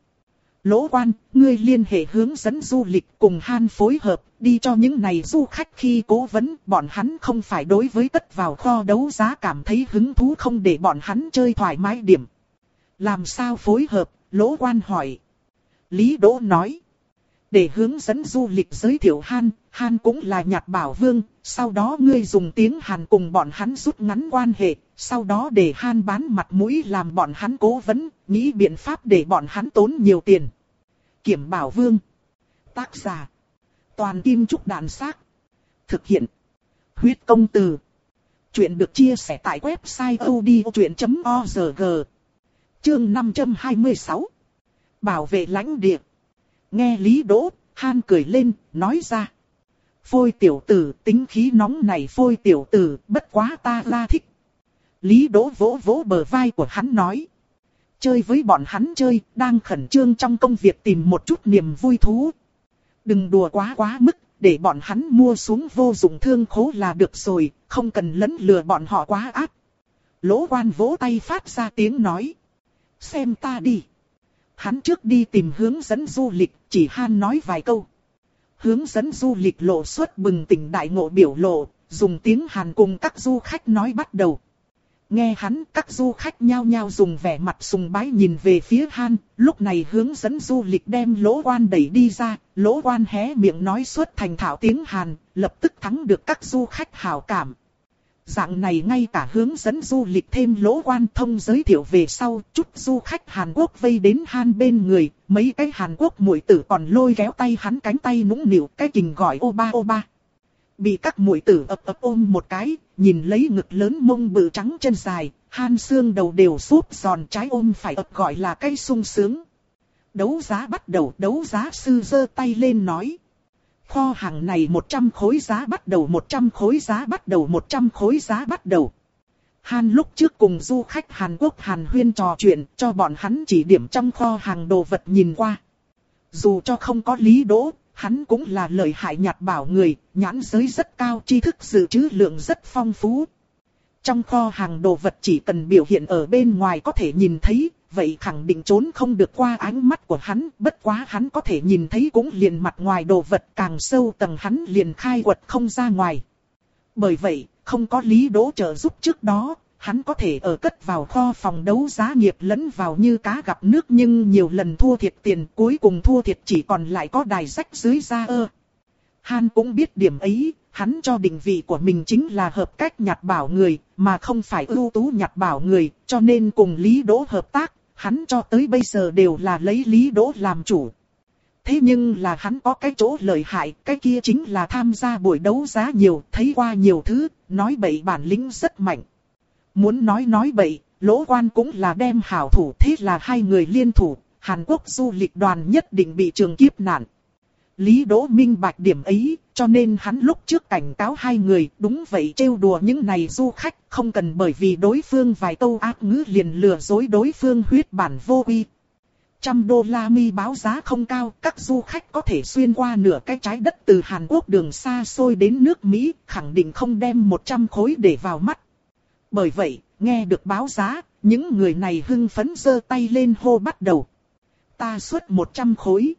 Lỗ Quan, ngươi liên hệ hướng dẫn du lịch cùng Han phối hợp, đi cho những này du khách khi cố vấn, bọn hắn không phải đối với cất vào kho đấu giá cảm thấy hứng thú, không để bọn hắn chơi thoải mái điểm. Làm sao phối hợp, Lỗ Quan hỏi. Lý Đỗ nói. Để hướng dẫn du lịch giới thiệu Han, Han cũng là nhặt bảo vương, sau đó ngươi dùng tiếng Hàn cùng bọn hắn rút ngắn quan hệ, sau đó để Han bán mặt mũi làm bọn hắn cố vấn, nghĩ biện pháp để bọn hắn tốn nhiều tiền. Kiểm Bảo Vương. Tác giả. Toàn Kim Trúc Đạn Xác. Thực hiện. Huyết Công Từ. Chuyện được chia sẻ tại website odchuyện chấm org. Chương năm trăm hai mươi sáu. Bảo vệ lãnh địa. Nghe Lý Đỗ, Han cười lên, nói ra. Phôi tiểu tử, tính khí nóng này phôi tiểu tử, bất quá ta la thích. Lý Đỗ vỗ vỗ bờ vai của hắn nói. Chơi với bọn hắn chơi, đang khẩn trương trong công việc tìm một chút niềm vui thú. Đừng đùa quá quá mức, để bọn hắn mua xuống vô dụng thương khố là được rồi, không cần lấn lừa bọn họ quá ác. Lỗ Quan vỗ tay phát ra tiếng nói. Xem ta đi. Hắn trước đi tìm hướng dẫn du lịch, chỉ Han nói vài câu. Hướng dẫn du lịch lộ xuất bừng tỉnh đại ngộ biểu lộ, dùng tiếng Hàn cùng các du khách nói bắt đầu. Nghe hắn, các du khách nhao nhao dùng vẻ mặt sùng bái nhìn về phía Han, lúc này hướng dẫn du lịch đem Lỗ Quan đẩy đi ra, Lỗ Quan hé miệng nói suốt thành thạo tiếng Hàn, lập tức thắng được các du khách hảo cảm. Dạng này ngay cả hướng dẫn du lịch thêm Lỗ Quan thông giới thiệu về sau, chút du khách Hàn Quốc vây đến Han bên người, mấy cái Hàn Quốc muội tử còn lôi kéo tay hắn cánh tay nũng nịu, cái kình gọi ô ba ô ba. Bị các muội tử ập ập ôm một cái, nhìn lấy ngực lớn mông bự trắng chân dài, Han xương đầu đều súp giòn trái ôm phải ập gọi là cái sung sướng. Đấu giá bắt đầu, đấu giá sư giơ tay lên nói. Kho hàng này một trăm khối giá bắt đầu, một trăm khối giá bắt đầu, một trăm khối giá bắt đầu. Han lúc trước cùng du khách Hàn Quốc Hàn Huyên trò chuyện, cho bọn hắn chỉ điểm trong kho hàng đồ vật nhìn qua. Dù cho không có Lý Đỗ, hắn cũng là lợi hại nhặt bảo người, nhãn giới rất cao, tri thức dự trữ lượng rất phong phú. Trong kho hàng đồ vật chỉ cần biểu hiện ở bên ngoài có thể nhìn thấy, vậy khẳng định trốn không được qua ánh mắt của hắn, bất quá hắn có thể nhìn thấy cũng liền mặt ngoài đồ vật, càng sâu tầng hắn liền khai quật không ra ngoài. Bởi vậy, không có Lý Đỗ trợ giúp trước đó, hắn có thể ở cất vào kho phòng đấu giá nghiệp lẫn vào như cá gặp nước, nhưng nhiều lần thua thiệt tiền, cuối cùng thua thiệt chỉ còn lại có đài rách dưới da ơ. Han cũng biết điểm ấy, hắn cho định vị của mình chính là hợp cách nhặt bảo người, mà không phải ưu tú nhặt bảo người, cho nên cùng Lý Đỗ hợp tác, hắn cho tới bây giờ đều là lấy Lý Đỗ làm chủ. Thế nhưng là hắn có cái chỗ lợi hại, cái kia chính là tham gia buổi đấu giá nhiều, thấy qua nhiều thứ, nói bậy bản lĩnh rất mạnh. Muốn nói nói bậy, Lỗ Quan cũng là đem hảo thủ, thế là hai người liên thủ, Hàn Quốc du lịch đoàn nhất định bị trường kiếp nạn. Lý Đỗ minh bạch điểm ấy, cho nên hắn lúc trước cảnh cáo hai người, đúng vậy trêu đùa những này du khách, không cần bởi vì đối phương vài câu ác ngữ liền lừa dối đối phương huyết bản vô uy. Trăm đô la mi báo giá không cao, các du khách có thể xuyên qua nửa cái trái đất từ Hàn Quốc đường xa xôi đến nước Mỹ, khẳng định không đem một trăm khối để vào mắt. Bởi vậy, nghe được báo giá, những người này hưng phấn giơ tay lên hô bắt đầu. Ta xuất một trăm khối.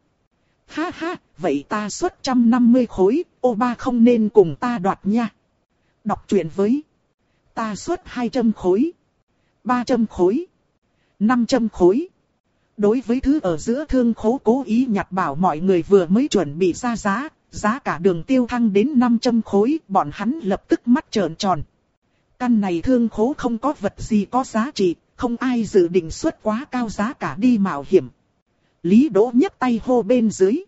Ha ha, vậy ta xuất một trăm năm mươi khối, ô ba không nên cùng ta đoạt nha. Đọc truyện với. Ta xuất hai trăm khối. ba trăm khối. năm trăm khối. Đối với thứ ở giữa thương khố cố ý nhặt bảo mọi người vừa mới chuẩn bị ra giá, giá cả đường tiêu thăng đến năm trăm khối, bọn hắn lập tức mắt trợn tròn. Căn này thương khố không có vật gì có giá trị, không ai dự định xuất quá cao giá cả đi mạo hiểm. Lý Đỗ nhấc tay hô bên dưới.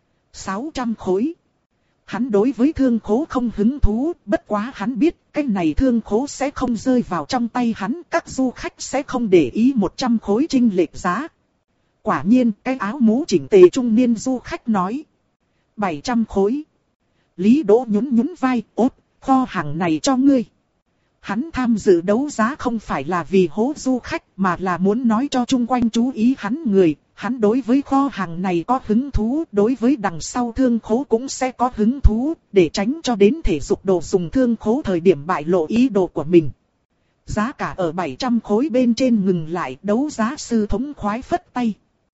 sáu trăm khối. Hắn đối với thương khố không hứng thú, bất quá hắn biết cái này thương khố sẽ không rơi vào trong tay hắn, các du khách sẽ không để ý một trăm khối chênh lệch giá. Quả nhiên, cái áo mũ chỉnh tề trung niên du khách nói. bảy trăm khối. Lý Đỗ nhún nhún vai, ốt, kho hàng này cho ngươi. Hắn tham dự đấu giá không phải là vì hố du khách mà là muốn nói cho chung quanh chú ý hắn người. Hắn đối với kho hàng này có hứng thú, đối với đằng sau thương khố cũng sẽ có hứng thú, để tránh cho đến thể dục đồ dùng thương khố thời điểm bại lộ ý đồ của mình. Giá cả ở bảy trăm khối bên trên ngừng lại, đấu giá sư thống khoái phất tay.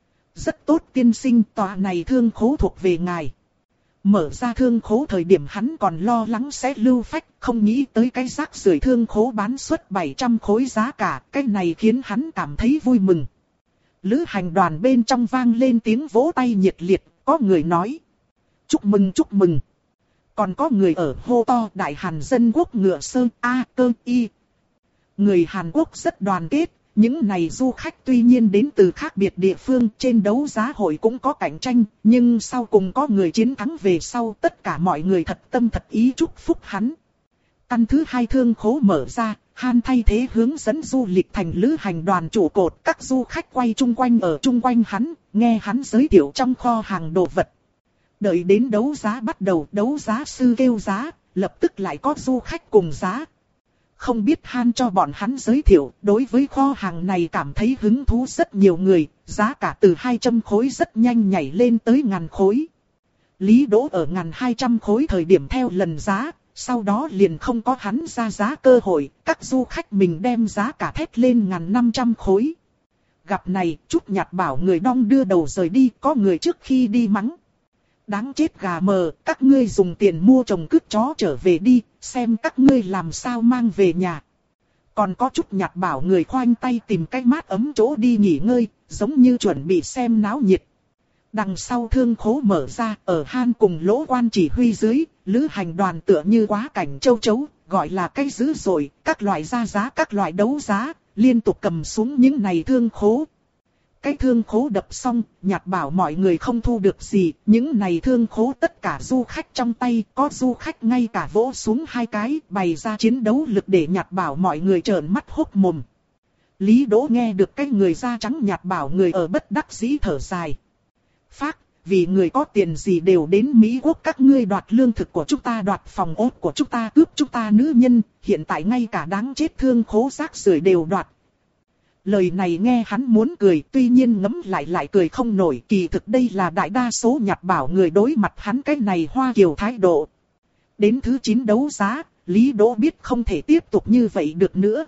Rất tốt tiên sinh, tòa này thương khố thuộc về ngài. Mở ra thương khố thời điểm hắn còn lo lắng sẽ lưu phách, không nghĩ tới cái rác rưởi thương khố bán suất bảy trăm khối giá cả, cái này khiến hắn cảm thấy vui mừng. Lữ hành đoàn bên trong vang lên tiếng vỗ tay nhiệt liệt, có người nói. Chúc mừng chúc mừng. Còn có người ở hô to Đại Hàn Dân Quốc ngựa sơn A cơ y. Người Hàn Quốc rất đoàn kết, những này du khách tuy nhiên đến từ khác biệt địa phương trên đấu giá hội cũng có cạnh tranh, nhưng sau cùng có người chiến thắng về sau tất cả mọi người thật tâm thật ý chúc phúc hắn. Căn thứ hai thương khố mở ra, Han thay thế hướng dẫn du lịch thành lữ hành đoàn trụ cột, các du khách quay chung quanh ở chung quanh hắn, nghe hắn giới thiệu trong kho hàng đồ vật. Đợi đến đấu giá bắt đầu, đấu giá sư kêu giá, lập tức lại có du khách cùng giá. Không biết Han cho bọn hắn giới thiệu, đối với kho hàng này cảm thấy hứng thú rất nhiều người, giá cả từ hai trăm khối rất nhanh nhảy lên tới ngàn khối. Lý Đỗ ở ngàn hai trăm khối thời điểm theo lần giá. Sau đó liền không có hắn ra giá cơ hội, các du khách mình đem giá cả thét lên ngàn năm trăm khối. Gặp này, chút nhặt bảo người đong đưa đầu rời đi, có người trước khi đi mắng. Đáng chết gà mờ, các ngươi dùng tiền mua trồng cứt chó trở về đi, xem các ngươi làm sao mang về nhà. Còn có chút nhặt bảo người khoanh tay tìm cái mát ấm chỗ đi nghỉ ngơi, giống như chuẩn bị xem náo nhiệt. Đằng sau thương khố mở ra, ở Han cùng Lỗ Quan chỉ huy dưới, lữ hành đoàn tựa như quá cảnh châu chấu, gọi là cái dữ dội, các loại ra giá các loại đấu giá, liên tục cầm xuống những này thương khố. Cái thương khố đập xong, nhặt bảo mọi người không thu được gì, những này thương khố tất cả du khách trong tay, có du khách ngay cả vỗ xuống hai cái, bày ra chiến đấu lực để nhặt bảo mọi người trợn mắt hốc mồm. Lý Đỗ nghe được cái người da trắng nhặt bảo người ở bất đắc dĩ thở dài. Phác, vì người có tiền gì đều đến Mỹ Quốc các ngươi đoạt lương thực của chúng ta, đoạt phòng ốt của chúng ta, cướp chúng ta nữ nhân, hiện tại ngay cả đáng chết thương khố rác rưởi đều đoạt. Lời này nghe hắn muốn cười, tuy nhiên ngấm lại lại cười không nổi, kỳ thực đây là đại đa số nhặt bảo người đối mặt hắn cái này hoa kiều thái độ. Đến thứ chín đấu giá, Lý Đỗ biết không thể tiếp tục như vậy được nữa.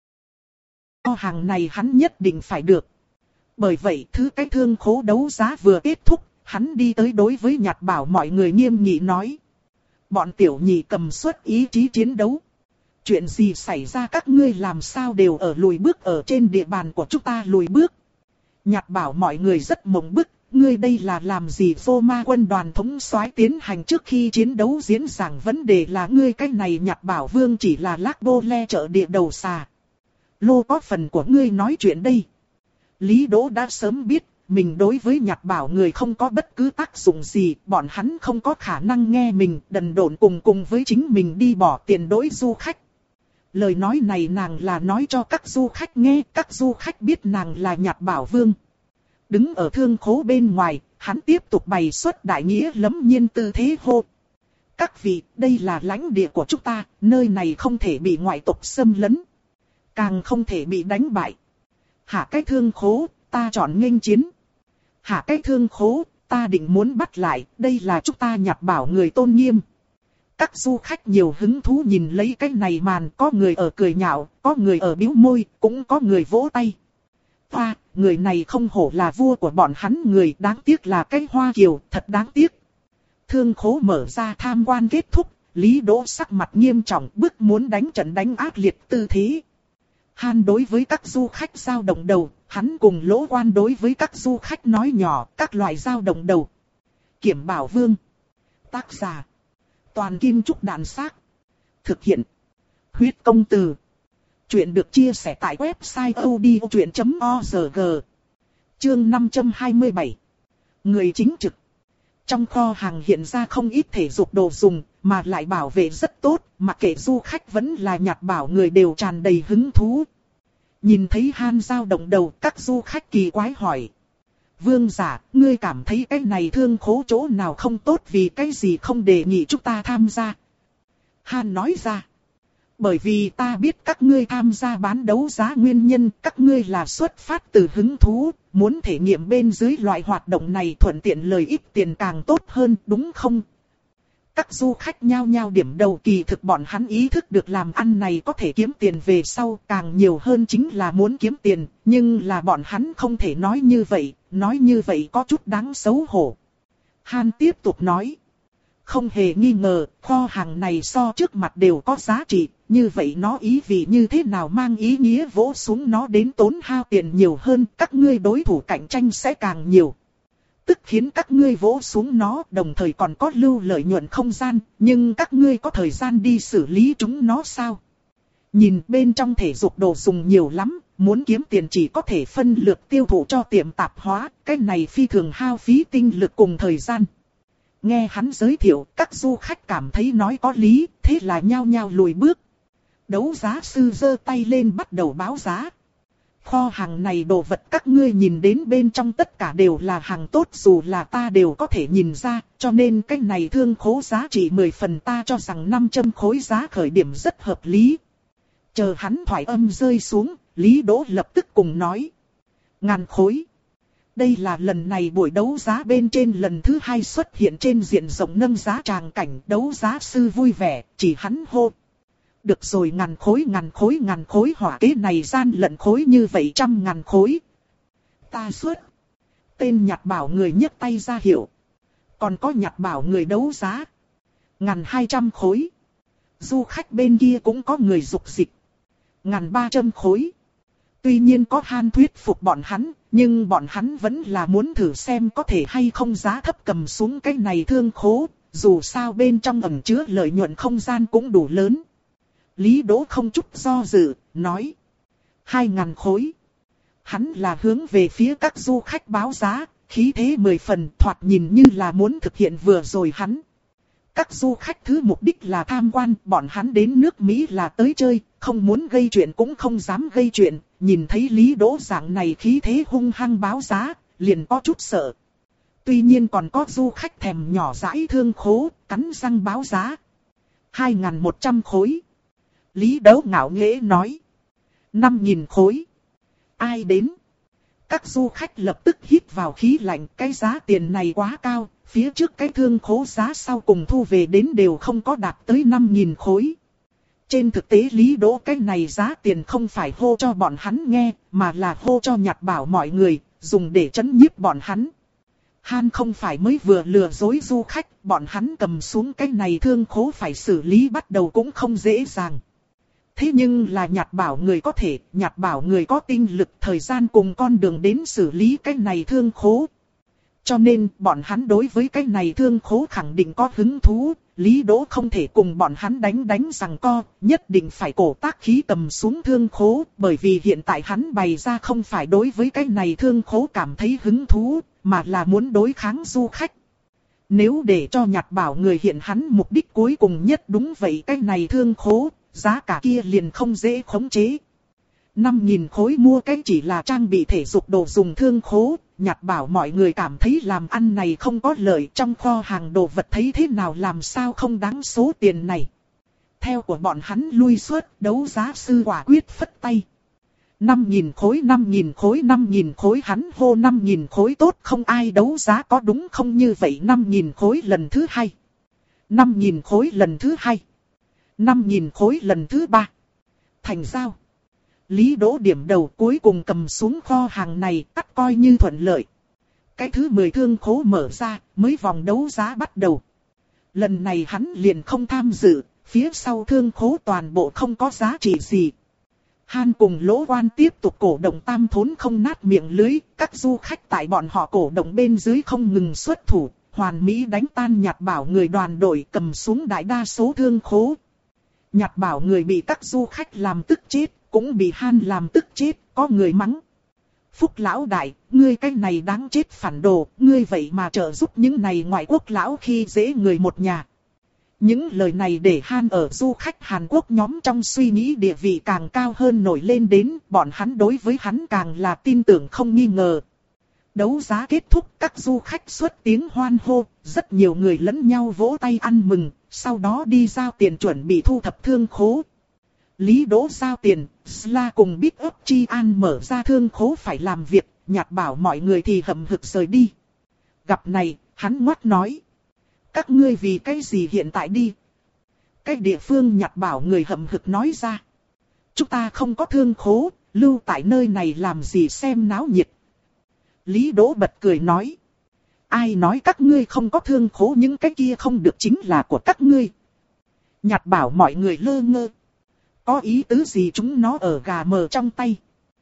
Kho hàng này hắn nhất định phải được. Bởi vậy thứ cái thương khố đấu giá vừa kết thúc, hắn đi tới đối với nhặt bảo mọi người nghiêm nghị nói. Bọn tiểu nhị cầm suất ý chí chiến đấu. Chuyện gì xảy ra các ngươi làm sao đều ở lùi bước ở trên địa bàn của chúng ta lùi bước. Nhặt bảo mọi người rất mộng bức, ngươi đây là làm gì? Roma quân đoàn thống soái tiến hành trước khi chiến đấu diễn giảng vấn đề là ngươi cái này nhặt bảo vương chỉ là lác bô le trợ địa đầu xà. Lô có phần của ngươi nói chuyện đây. Lý Đỗ đã sớm biết, mình đối với nhặt bảo người không có bất cứ tác dụng gì, bọn hắn không có khả năng nghe mình, đần độn cùng cùng với chính mình đi bỏ tiền đối du khách. Lời nói này nàng là nói cho các du khách nghe, các du khách biết nàng là nhặt bảo vương. Đứng ở thương khố bên ngoài, hắn tiếp tục bày xuất đại nghĩa lẫm nhiên tư thế hô. Các vị, đây là lãnh địa của chúng ta, nơi này không thể bị ngoại tộc xâm lấn. Càng không thể bị đánh bại. Hạ cái thương khố, ta chọn nghênh chiến. Hạ cái thương khố, ta định muốn bắt lại, đây là chúng ta nhặt bảo người tôn nghiêm. Các du khách nhiều hứng thú nhìn lấy cái này màn, có người ở cười nhạo, có người ở bĩu môi, cũng có người vỗ tay. Hoa, người này không hổ là vua của bọn hắn người, đáng tiếc là cái Hoa Kiều, thật đáng tiếc. Thương khố mở ra tham quan kết thúc, Lý Đỗ sắc mặt nghiêm trọng, bước muốn đánh trận đánh ác liệt tư thế. Han đối với các du khách giao động đầu, hắn cùng Lỗ Quan đối với các du khách nói nhỏ, các loại giao động đầu. Kiểm Bảo Vương. Tác giả. Toàn Kim Trúc Đàn Xác. Thực hiện. Huyết Công Từ. Chuyện được chia sẻ tại website odchuyện chấm org. Chương năm trăm hai mươi bảy. Người chính trực. Trong kho hàng hiện ra không ít thể dục đồ dùng, mà lại bảo vệ rất tốt, mặc kệ du khách vẫn là nhặt bảo người đều tràn đầy hứng thú. Nhìn thấy Han dao động đầu, các du khách kỳ quái hỏi. Vương giả, ngươi cảm thấy cái này thương khố chỗ nào không tốt vì cái gì không đề nghị chúng ta tham gia? Han nói ra. Bởi vì ta biết các ngươi tham gia bán đấu giá nguyên nhân, các ngươi là xuất phát từ hứng thú, muốn thể nghiệm bên dưới loại hoạt động này thuận tiện lời ít tiền càng tốt hơn, đúng không? Các du khách nhao nhao điểm đầu, kỳ thực bọn hắn ý thức được làm ăn này có thể kiếm tiền về sau, càng nhiều hơn chính là muốn kiếm tiền, nhưng là bọn hắn không thể nói như vậy, nói như vậy có chút đáng xấu hổ. Han tiếp tục nói. Không hề nghi ngờ, kho hàng này so trước mặt đều có giá trị, như vậy nó ý vị như thế nào mang ý nghĩa vỗ xuống nó đến tốn hao tiền nhiều hơn, các ngươi đối thủ cạnh tranh sẽ càng nhiều. Tức khiến các ngươi vỗ xuống nó, đồng thời còn có lưu lợi nhuận không gian, nhưng các ngươi có thời gian đi xử lý chúng nó sao? Nhìn bên trong thể dục đồ dùng nhiều lắm, muốn kiếm tiền chỉ có thể phân lượt tiêu thụ cho tiệm tạp hóa, cái này phi thường hao phí tinh lực cùng thời gian. Nghe hắn giới thiệu, các du khách cảm thấy nói có lý, thế là nhao nhao lùi bước. Đấu giá sư giơ tay lên bắt đầu báo giá. Kho hàng này đồ vật các ngươi nhìn đến bên trong tất cả đều là hàng tốt, dù là ta đều có thể nhìn ra, cho nên cái này thương khố giá trị mười phần, ta cho rằng năm trăm khối giá khởi điểm rất hợp lý. Chờ hắn thoại âm rơi xuống, Lý Đỗ lập tức cùng nói. Ngàn khối. Đây là lần này buổi đấu giá bên trên lần thứ hai xuất hiện trên diện rộng nâng giá tràng cảnh, đấu giá sư vui vẻ, chỉ hắn hô. Được rồi, ngàn khối ngàn khối ngàn khối, hỏa kế này gian lận khối như vậy trăm ngàn khối. Ta xuất. Tên nhặt bảo người nhấc tay ra hiệu. Còn có nhặt bảo người đấu giá. Ngàn hai trăm khối. Du khách bên kia cũng có người dục dịch. Ngàn ba trăm khối. Tuy nhiên có Han thuyết phục bọn hắn, nhưng bọn hắn vẫn là muốn thử xem có thể hay không giá thấp cầm xuống cái này thương khố, dù sao bên trong ẩn chứa lợi nhuận không gian cũng đủ lớn. Lý Đỗ không chút do dự, nói. Hai ngàn khối. Hắn là hướng về phía các du khách báo giá, khí thế mười phần, thoạt nhìn như là muốn thực hiện vừa rồi hắn. Các du khách thứ mục đích là tham quan, bọn hắn đến nước Mỹ là tới chơi, không muốn gây chuyện cũng không dám gây chuyện, nhìn thấy Lý Đỗ dạng này khí thế hung hăng báo giá, liền có chút sợ. Tuy nhiên còn có du khách thèm nhỏ dãi thương khố, cắn răng báo giá. Hai ngàn một trăm khối. Lý Đỗ ngạo nghễ nói. Năm nghìn khối. Ai đến? Các du khách lập tức hít vào khí lạnh, cái giá tiền này quá cao, phía trước cái thương khố giá sau cùng thu về đến đều không có đạt tới năm nghìn khối. Trên thực tế Lý Đỗ cái này giá tiền không phải hô cho bọn hắn nghe, mà là hô cho nhặt bảo mọi người, dùng để trấn nhiếp bọn hắn. Han không phải mới vừa lừa dối du khách, bọn hắn cầm xuống cái này thương khố phải xử lý bắt đầu cũng không dễ dàng. Thế nhưng là nhặt bảo người có thể, nhặt bảo người có tinh lực, thời gian cùng con đường đến xử lý cái này thương khố. Cho nên bọn hắn đối với cái này thương khố khẳng định có hứng thú, Lý Đỗ không thể cùng bọn hắn đánh đánh giằng co, nhất định phải cổ tác khí cầm xuống thương khố, bởi vì hiện tại hắn bày ra không phải đối với cái này thương khố cảm thấy hứng thú, mà là muốn đối kháng du khách. Nếu để cho nhặt bảo người hiện hắn mục đích cuối cùng nhất đúng vậy cái này thương khố, giá cả kia liền không dễ khống chế. năm nghìn khối mua cái chỉ là trang bị thể dục đồ dùng thương khố, nhặt bảo mọi người cảm thấy làm ăn này không có lợi, trong kho hàng đồ vật thấy thế nào làm sao không đáng số tiền này. Theo của bọn hắn lui suốt, đấu giá sư quả quyết phất tay. năm nghìn khối, năm nghìn khối, năm nghìn khối, hắn hô năm nghìn khối tốt, không ai đấu giá có đúng không? Như vậy năm nghìn khối lần thứ hai, năm nghìn khối lần thứ hai, năm nghìn khối lần thứ ba. Thành giao. Lý Đỗ điểm đầu, cuối cùng cầm xuống kho hàng này, cắt coi như thuận lợi. Cái thứ mười thương khố mở ra, mới vòng đấu giá bắt đầu. Lần này hắn liền không tham dự, phía sau thương khố toàn bộ không có giá trị gì. Han cùng Lỗ Quan tiếp tục cổ động tam thốn không nát miệng lưới, các du khách tại bọn họ cổ động bên dưới không ngừng xuất thủ, hoàn mỹ đánh tan Nhạt Bảo người đoàn đội, cầm xuống đại đa số thương khố. Nhạt Bảo người bị các du khách làm tức chết, cũng bị Han làm tức chết, có người mắng. Phúc lão đại, ngươi cái này đáng chết phản đồ, ngươi vậy mà trợ giúp những này ngoại quốc lão khi dễ người một nhà. Những lời này để Han ở du khách Hàn Quốc nhóm trong suy nghĩ địa vị càng cao hơn nổi lên đến, bọn hắn đối với hắn càng là tin tưởng không nghi ngờ. Đấu giá kết thúc, các du khách xuất tiếng hoan hô, rất nhiều người lẫn nhau vỗ tay ăn mừng, sau đó đi giao tiền chuẩn bị thu thập thương khố. Lý Đỗ giao tiền, Sla cùng Big Up Chi An mở ra thương khố phải làm việc, Nhạt Bảo mọi người thì hậm hực rời đi. Gặp này, hắn ngoắt nói. Các ngươi vì cái gì hiện tại đi? Cái địa phương Nhạt Bảo người hậm hực nói ra. Chúng ta không có thương khố, lưu tại nơi này làm gì xem náo nhiệt. Lý Đỗ bật cười nói. Ai nói các ngươi không có thương khố, những cái kia không được chính là của các ngươi. Nhạt Bảo mọi người lơ ngơ. Có ý tứ gì chúng nó ở gà mờ trong tay?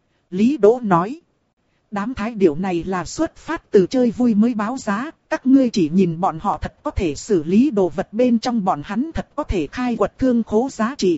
Lý Đỗ nói. Đám thái điểu này là xuất phát từ chơi vui mới báo giá, các ngươi chỉ nhìn bọn họ thật có thể xử lý đồ vật bên trong bọn hắn, thật có thể khai quật thương khố giá trị.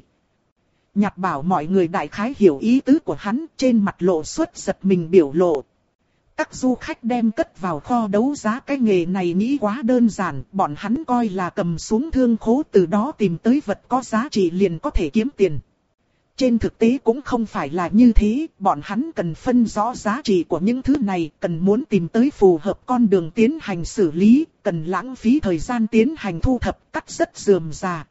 Nhạt Bảo mọi người đại khái hiểu ý tứ của hắn, trên mặt lộ xuất giật mình biểu lộ. Các du khách đem cất vào kho đấu giá, cái nghề này nghĩ quá đơn giản, bọn hắn coi là cầm xuống thương khố từ đó tìm tới vật có giá trị liền có thể kiếm tiền. Trên thực tế cũng không phải là như thế, bọn hắn cần phân rõ giá trị của những thứ này, cần muốn tìm tới phù hợp con đường tiến hành xử lý, cần lãng phí thời gian tiến hành thu thập, cắt rất rườm rà.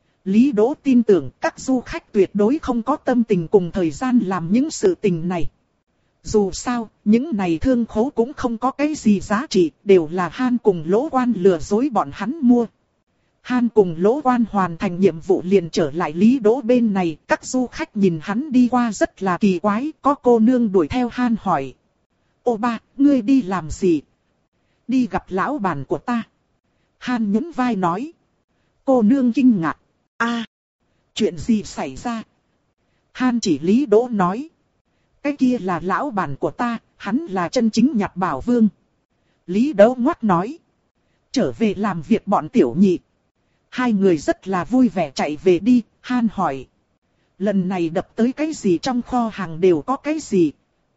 Lý Đỗ tin tưởng các du khách tuyệt đối không có tâm tình cùng thời gian làm những sự tình này. Dù sao, những này thương khố cũng không có cái gì giá trị, đều là Han cùng Lỗ Quan lừa dối bọn hắn mua. Han cùng Lỗ Quan hoàn thành nhiệm vụ liền trở lại Lý Đỗ bên này, các du khách nhìn hắn đi qua rất là kỳ quái, có cô nương đuổi theo Han hỏi. Ô ba, ngươi đi làm gì? Đi gặp lão bản của ta. Han nhún vai nói. Cô nương kinh ngạc. A, chuyện gì xảy ra? Han chỉ Lý Đỗ nói. Cái kia là lão bản của ta, hắn là chân chính Nhạt Bảo Vương. Lý Đỗ ngoắt nói. Trở về làm việc bọn tiểu nhị. Hai người rất là vui vẻ chạy về đi, Han hỏi. Lần này đập tới cái gì trong kho hàng đều có cái gì?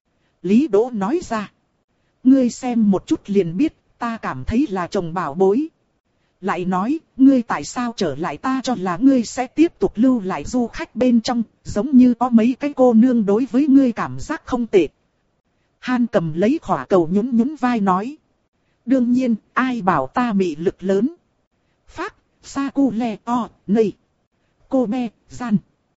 Lý Đỗ nói ra. Ngươi xem một chút liền biết, ta cảm thấy là chồng bảo bối. Lại nói, ngươi tại sao trở lại, ta cho là ngươi sẽ tiếp tục lưu lại du khách bên trong, giống như có mấy cái cô nương đối với ngươi cảm giác không tệ. Han cầm lấy khỏa cầu nhún nhún vai nói. Đương nhiên, ai bảo ta mị lực lớn. Phác, Saku le o, nây. Cô me, gian.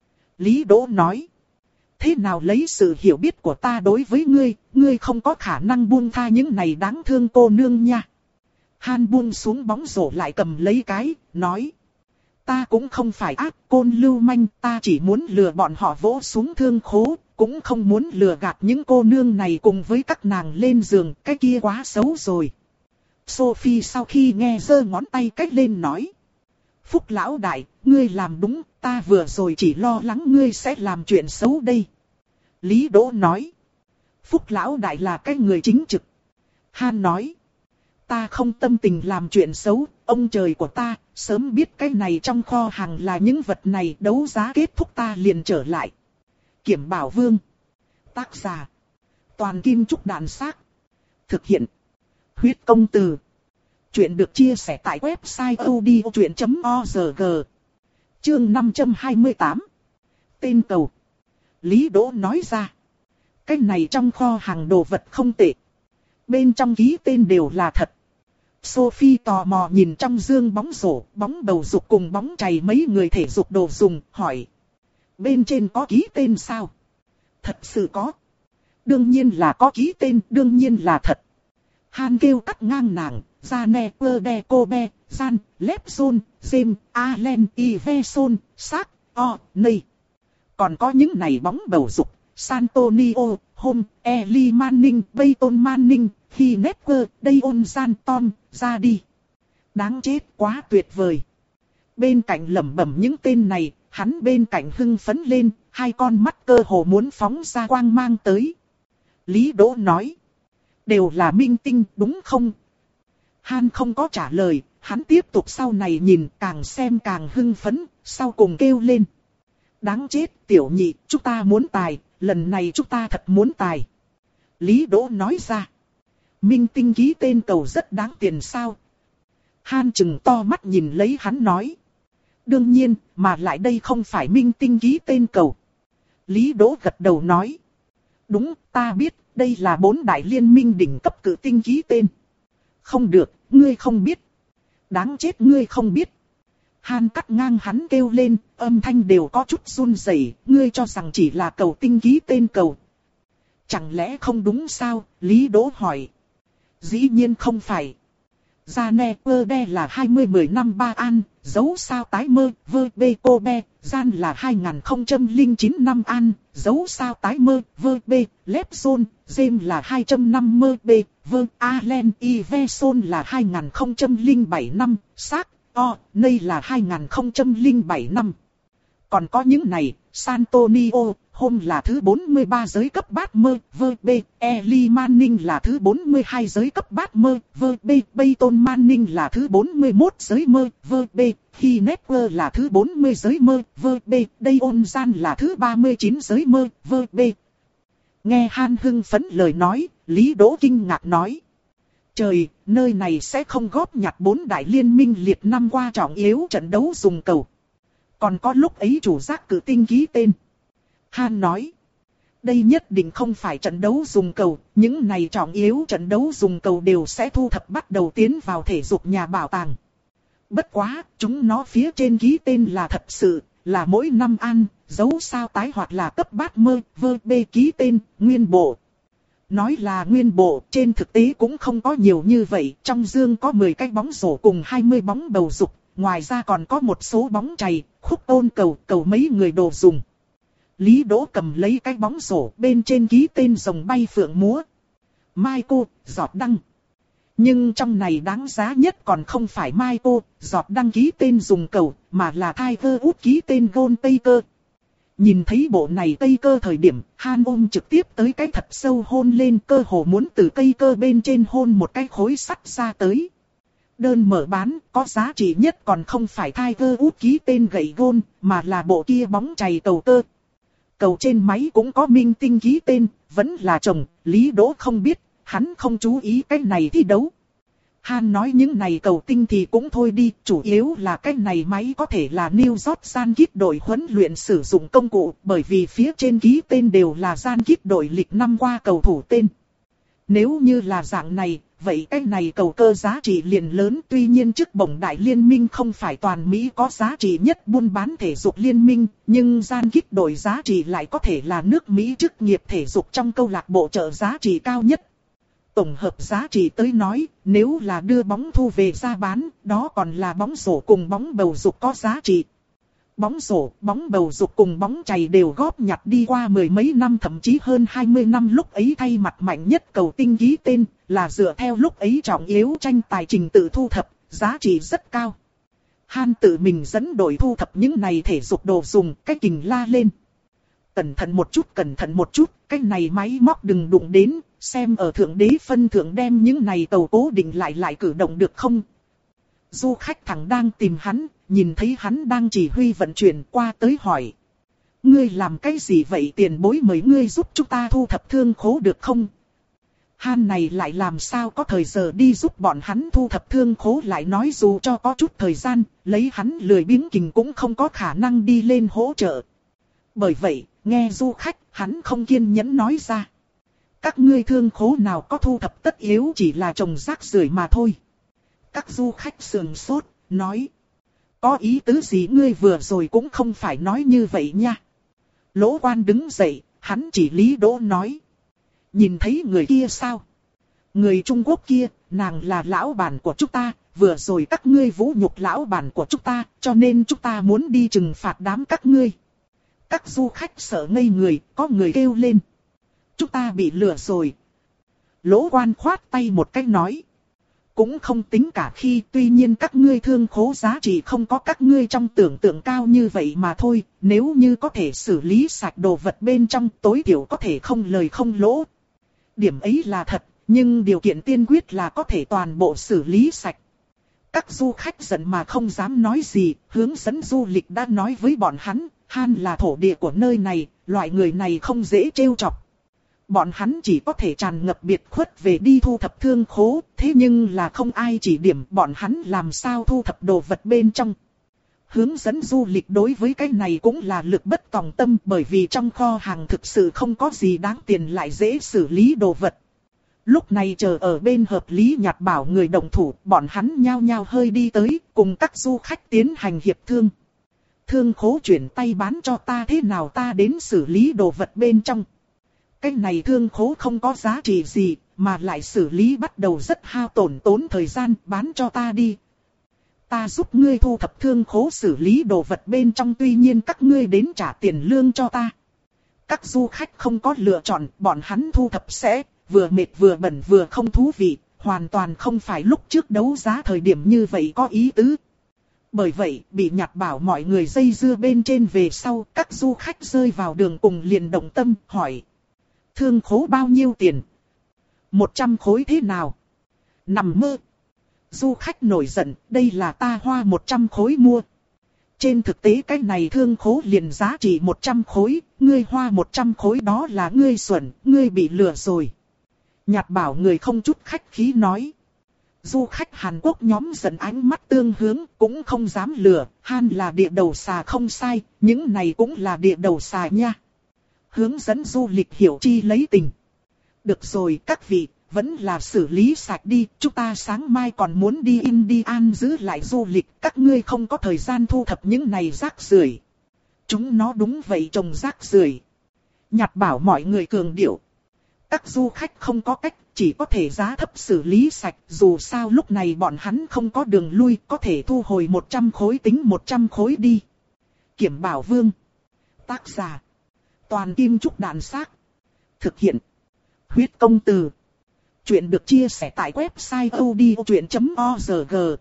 Lý Đỗ nói. Thế nào lấy sự hiểu biết của ta đối với ngươi, ngươi không có khả năng buông tha những này đáng thương cô nương nha. Han buông xuống bóng rổ lại cầm lấy cái, nói. Ta cũng không phải ác côn lưu manh, ta chỉ muốn lừa bọn họ vỗ xuống thương khố, cũng không muốn lừa gạt những cô nương này cùng với các nàng lên giường, cái kia quá xấu rồi. Sophie sau khi nghe giơ ngón tay cách lên nói. Phúc lão đại, ngươi làm đúng, ta vừa rồi chỉ lo lắng ngươi sẽ làm chuyện xấu đây. Lý Đỗ nói. Phúc lão đại là cái người chính trực. Han nói. Ta không tâm tình làm chuyện xấu, ông trời của ta, sớm biết cái này trong kho hàng là những vật này, đấu giá kết thúc ta liền trở lại. Kiểm Bảo Vương. Tác giả. Toàn Kim Trúc Đàn Xác. Thực hiện. Huyết Công Từ. Chuyện được chia sẻ tại website odchuyện chấm org. Chương năm trăm hai mươi tám. Tên cầu. Lý Đỗ nói ra. Cái này trong kho hàng đồ vật không tệ. Bên trong ký tên đều là thật. Sophie tò mò nhìn trong dương bóng rổ, bóng bầu dục cùng bóng chày mấy người thể dục đồ dùng, hỏi. Bên trên có ký tên sao? Thật sự có. Đương nhiên là có ký tên, đương nhiên là thật. Han kêu cắt ngang nàng, Jane, Perde, Kobe, Jan, Lepson, James, Allen, Iveson, Sak, O, Ney. Còn có những này bóng bầu dục, Santonio, Home, Eli Manning, Peyton Manning, Hineker, Deion Janton, ra đi. Đáng chết, quá tuyệt vời. Bên cạnh lẩm bẩm những tên này, hắn bên cạnh hưng phấn lên, hai con mắt cơ hồ muốn phóng ra quang mang tới. Lý Đỗ nói. Đều là minh tinh, đúng không? Han không có trả lời, hắn tiếp tục sau này nhìn, càng xem càng hưng phấn, sau cùng kêu lên. Đáng chết, tiểu nhị, chúng ta muốn tài, lần này chúng ta thật muốn tài. Lý Đỗ nói ra. Minh tinh ký tên cầu rất đáng tiền sao? Han trừng to mắt nhìn lấy hắn nói. Đương nhiên, mà lại đây không phải minh tinh ký tên cầu. Lý Đỗ gật đầu nói. Đúng, ta biết, đây là bốn đại liên minh đỉnh cấp cử tinh ký tên. Không được, ngươi không biết. Đáng chết ngươi không biết. Han cắt ngang hắn kêu lên, âm thanh đều có chút run rẩy. Ngươi cho rằng chỉ là cầu tinh ký tên cầu. Chẳng lẽ không đúng sao? Lý Đỗ hỏi. Dĩ nhiên không phải. Jane Perde là hai mươi mười năm ba an, dấu sao tái mơ, vơ bê cô be, Jan là hai không không chín năm an, dấu sao tái mơ, vơ bê, Lepson, James là hai trăm năm mươi bê, vơ, Allen, Iveson là hai không không bảy năm, Sak, O, Ney là hai không không bảy năm. Còn có những này, Santonio, Home là thứ bốn mươi ba giới cấp bát mơ, vơ bê, Eli Manning là thứ bốn mươi hai giới cấp bát mơ, vơ bê, Peyton Manning là thứ bốn mươi mốt giới mơ, vơ bê, Hineker là thứ bốn mươi giới mơ, vơ bê, Deion Jan là thứ ba mươi chín giới mơ, vơ bê. Nghe Han hưng phấn lời nói, Lý Đỗ kinh ngạc nói. Trời, nơi này sẽ không góp nhặt bốn đại liên minh liệt năm qua trọng yếu trận đấu dùng cầu. Còn có lúc ấy chủ giác cử tinh ký tên. Han nói. Đây nhất định không phải trận đấu dùng cầu. Những này trọng yếu trận đấu dùng cầu đều sẽ thu thập bắt đầu tiến vào thể dục nhà bảo tàng. Bất quá, chúng nó phía trên ký tên là thật sự, là mỗi năm ăn, dấu sao tái hoặc là cấp bát mơ, vơ bê ký tên, nguyên bộ. Nói là nguyên bộ, trên thực tế cũng không có nhiều như vậy. Trong dương có mười cái bóng rổ cùng hai mươi bóng bầu dục. Ngoài ra còn có một số bóng chày, khúc ôn cầu, cầu mấy người đồ dùng. Lý Đỗ cầm lấy cái bóng rổ, bên trên ký tên rồng bay phượng múa. Michael, giọt đăng. Nhưng trong này đáng giá nhất còn không phải Michael, giọt đăng ký tên dùng cầu, mà là Tiger Woods ký tên Gold Taker. Nhìn thấy bộ này Tây Cơ thời điểm, Han ôm trực tiếp tới cái thật sâu hôn lên, cơ hồ muốn từ cây cơ bên trên hôn một cái khối sắt ra tới. Đơn mở bán, có giá trị nhất còn không phải Tiger Woods ký tên gậy gôn, mà là bộ kia bóng chày cầu cơ. Cầu trên máy cũng có minh tinh ký tên, vẫn là chồng, Lý Đỗ không biết, hắn không chú ý cái này thi đấu. Han nói những này cầu tinh thì cũng thôi đi, chủ yếu là cái này máy có thể là New York Yankees đội huấn luyện sử dụng công cụ, bởi vì phía trên ký tên đều là Yankees đội lịch năm qua cầu thủ tên. Nếu như là dạng này, vậy cái này cầu cơ giá trị liền lớn, tuy nhiên chức bổng đại liên minh không phải toàn Mỹ có giá trị nhất buôn bán thể dục liên minh, nhưng Yankees đội giá trị lại có thể là nước Mỹ chức nghiệp thể dục trong câu lạc bộ trợ giá trị cao nhất. Tổng hợp giá trị tới nói, nếu là đưa bóng thu về ra bán, đó còn là bóng rổ cùng bóng bầu dục có giá trị. Bóng rổ, bóng bầu dục cùng bóng chày đều góp nhặt đi qua mười mấy năm thậm chí hơn hai mươi năm, lúc ấy thay mặt mạnh nhất cầu tinh ký tên, là dựa theo lúc ấy trọng yếu tranh tài trình tự thu thập, giá trị rất cao. Han tự mình dẫn đội thu thập những này thể dục đồ dùng, cái kình la lên. Cẩn thận một chút, cẩn thận một chút, cái này máy móc đừng đụng đến, xem ở thượng đế phân thượng đem những này tàu cố định lại lại cử động được không. Du khách thẳng đang tìm hắn, nhìn thấy hắn đang chỉ huy vận chuyển qua tới hỏi. Ngươi làm cái gì vậy, tiền bối mời ngươi giúp chúng ta thu thập thương khố được không? Han này lại làm sao có thời giờ đi giúp bọn hắn thu thập thương khố, lại nói dù cho có chút thời gian, lấy hắn lười biếng kình cũng không có khả năng đi lên hỗ trợ. Bởi vậy, nghe du khách, hắn không kiên nhẫn nói ra. Các ngươi thương khố nào có thu thập tất yếu, chỉ là trồng rác rưởi mà thôi. Các du khách sườn sốt, nói. Có ý tứ gì, ngươi vừa rồi cũng không phải nói như vậy nha. Lỗ Quan đứng dậy, hắn chỉ Lý Đỗ nói. Nhìn thấy người kia sao? Người Trung Quốc kia, nàng là lão bản của chúng ta, vừa rồi các ngươi vũ nhục lão bản của chúng ta, cho nên chúng ta muốn đi trừng phạt đám các ngươi. Các du khách sợ ngây người, có người kêu lên. Chúng ta bị lừa rồi. Lỗ Quan khoát tay một cái nói. Cũng không tính cả khi, tuy nhiên các ngươi thương khố giá trị không có các ngươi trong tưởng tượng cao như vậy mà thôi, nếu như có thể xử lý sạch đồ vật bên trong tối thiểu có thể không lời không lỗ. Điểm ấy là thật, nhưng điều kiện tiên quyết là có thể toàn bộ xử lý sạch. Các du khách giận mà không dám nói gì, hướng dẫn du lịch đã nói với bọn hắn, Han là thổ địa của nơi này, loại người này không dễ trêu chọc. Bọn hắn chỉ có thể tràn ngập biệt khuất về đi thu thập thương khố, thế nhưng là không ai chỉ điểm bọn hắn làm sao thu thập đồ vật bên trong. Hướng dẫn du lịch đối với cái này cũng là lực bất tòng tâm, bởi vì trong kho hàng thực sự không có gì đáng tiền lại dễ xử lý đồ vật. Lúc này chờ ở bên hợp lý nhặt bảo người đồng thủ, bọn hắn nhao nhao hơi đi tới, cùng các du khách tiến hành hiệp thương. Thương khố chuyển tay bán cho ta thế nào ta đến xử lý đồ vật bên trong. Cái này thương khố không có giá trị gì, mà lại xử lý bắt đầu rất hao tổn tốn thời gian, bán cho ta đi. Ta giúp ngươi thu thập thương khố xử lý đồ vật bên trong, tuy nhiên các ngươi đến trả tiền lương cho ta. Các du khách không có lựa chọn, bọn hắn thu thập sẽ vừa mệt vừa bẩn vừa không thú vị, hoàn toàn không phải lúc trước đấu giá thời điểm như vậy có ý tứ. Bởi vậy, bị nhặt bảo mọi người dây dưa bên trên về sau, các du khách rơi vào đường cùng liền động tâm, hỏi. Thương khố bao nhiêu tiền? Một trăm khối thế nào? Nằm mơ. Du khách nổi giận, đây là ta hoa một trăm khối mua. Trên thực tế cái này thương khố liền giá trị một trăm khối, ngươi hoa một trăm khối đó là ngươi xuẩn, ngươi bị lừa rồi. Nhạt bảo người không chút khách khí nói. Du khách Hàn Quốc nhóm giận ánh mắt tương hướng, cũng không dám lừa, Han là địa đầu xà không sai, những này cũng là địa đầu xà nha. Hướng dẫn du lịch hiểu chi lấy tình. Được rồi các vị, vẫn là xử lý sạch đi, chúng ta sáng mai còn muốn đi Indian giữ lại du lịch, các ngươi không có thời gian thu thập những này rác rưởi. Chúng nó đúng vậy trồng rác rưởi. Nhặt bảo mọi người cường điệu. Các du khách không có cách, chỉ có thể giá thấp xử lý sạch, dù sao lúc này bọn hắn không có đường lui, có thể thu hồi một trăm khối tính một trăm khối đi. Kiểm Bảo Vương. Tác giả. Toàn Kim Trúc Đạn Xác. Thực hiện. Huyết Công Từ. Chuyện được chia sẻ tại website odchuyện chấm org.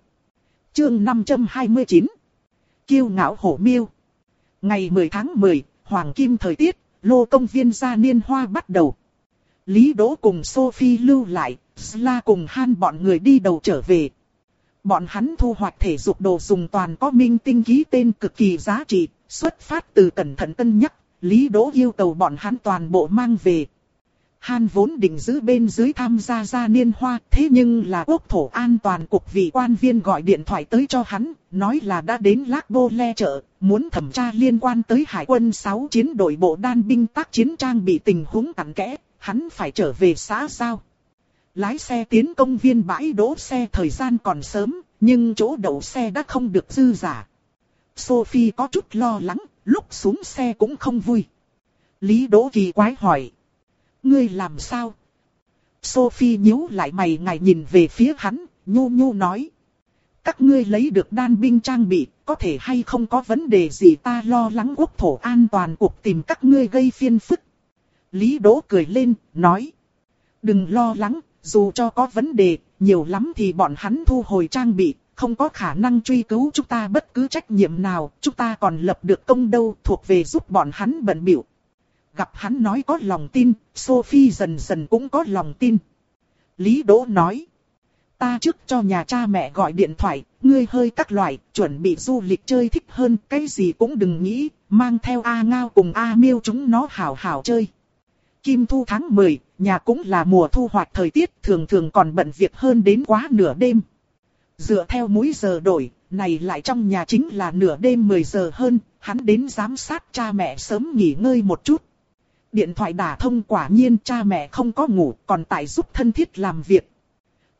Chương năm trăm hai mươi chín. Kiêu ngạo hổ miêu. Ngày mười tháng mười, Hoàng Kim thời tiết, lô công viên gia niên hoa bắt đầu. Lý Đỗ cùng Sophie lưu lại, Sla cùng Han bọn người đi đầu trở về. Bọn hắn thu hoạch thể dục đồ dùng toàn có minh tinh ký tên cực kỳ giá trị, xuất phát từ cẩn thận cân nhắc, Lý Đỗ yêu cầu bọn hắn toàn bộ mang về. Han vốn định giữ bên dưới tham gia gia niên hoa, thế nhưng là quốc thổ an toàn cục vị quan viên gọi điện thoại tới cho hắn, nói là đã đến Lác Bô Le chợ, muốn thẩm tra liên quan tới Hải quân sáu chiến đội bộ đan binh tác chiến trang bị tình huống cặn kẽ, hắn phải trở về xã giao. Lái xe tiến công viên bãi đỗ xe thời gian còn sớm, nhưng chỗ đậu xe đã không được dư giả. Sophie có chút lo lắng, lúc xuống xe cũng không vui. Lý Đỗ kỳ quái hỏi. Ngươi làm sao? Sophie nhíu lại mày ngài nhìn về phía hắn, nhu nhu nói. Các ngươi lấy được đan binh trang bị, có thể hay không có vấn đề gì ta lo lắng quốc thổ an toàn cuộc tìm các ngươi gây phiền phức. Lý Đỗ cười lên, nói. Đừng lo lắng, dù cho có vấn đề, nhiều lắm thì bọn hắn thu hồi trang bị, không có khả năng truy cứu chúng ta bất cứ trách nhiệm nào, chúng ta còn lập được công đâu thuộc về giúp bọn hắn bận bịu. Gặp hắn nói có lòng tin, Sophie dần dần cũng có lòng tin. Lý Đỗ nói. Ta trước cho nhà cha mẹ gọi điện thoại, ngươi hơi các loại, chuẩn bị du lịch chơi thích hơn, cái gì cũng đừng nghĩ, mang theo A Ngao cùng A Miêu chúng nó hảo hảo chơi. Kim thu tháng mười, nhà cũng là mùa thu hoạch thời tiết, thường thường còn bận việc hơn đến quá nửa đêm. Dựa theo múi giờ đổi, này lại trong nhà chính là nửa đêm mười giờ hơn, hắn đến giám sát cha mẹ sớm nghỉ ngơi một chút. Điện thoại đả thông quả nhiên cha mẹ không có ngủ, còn tại giúp thân thiết làm việc.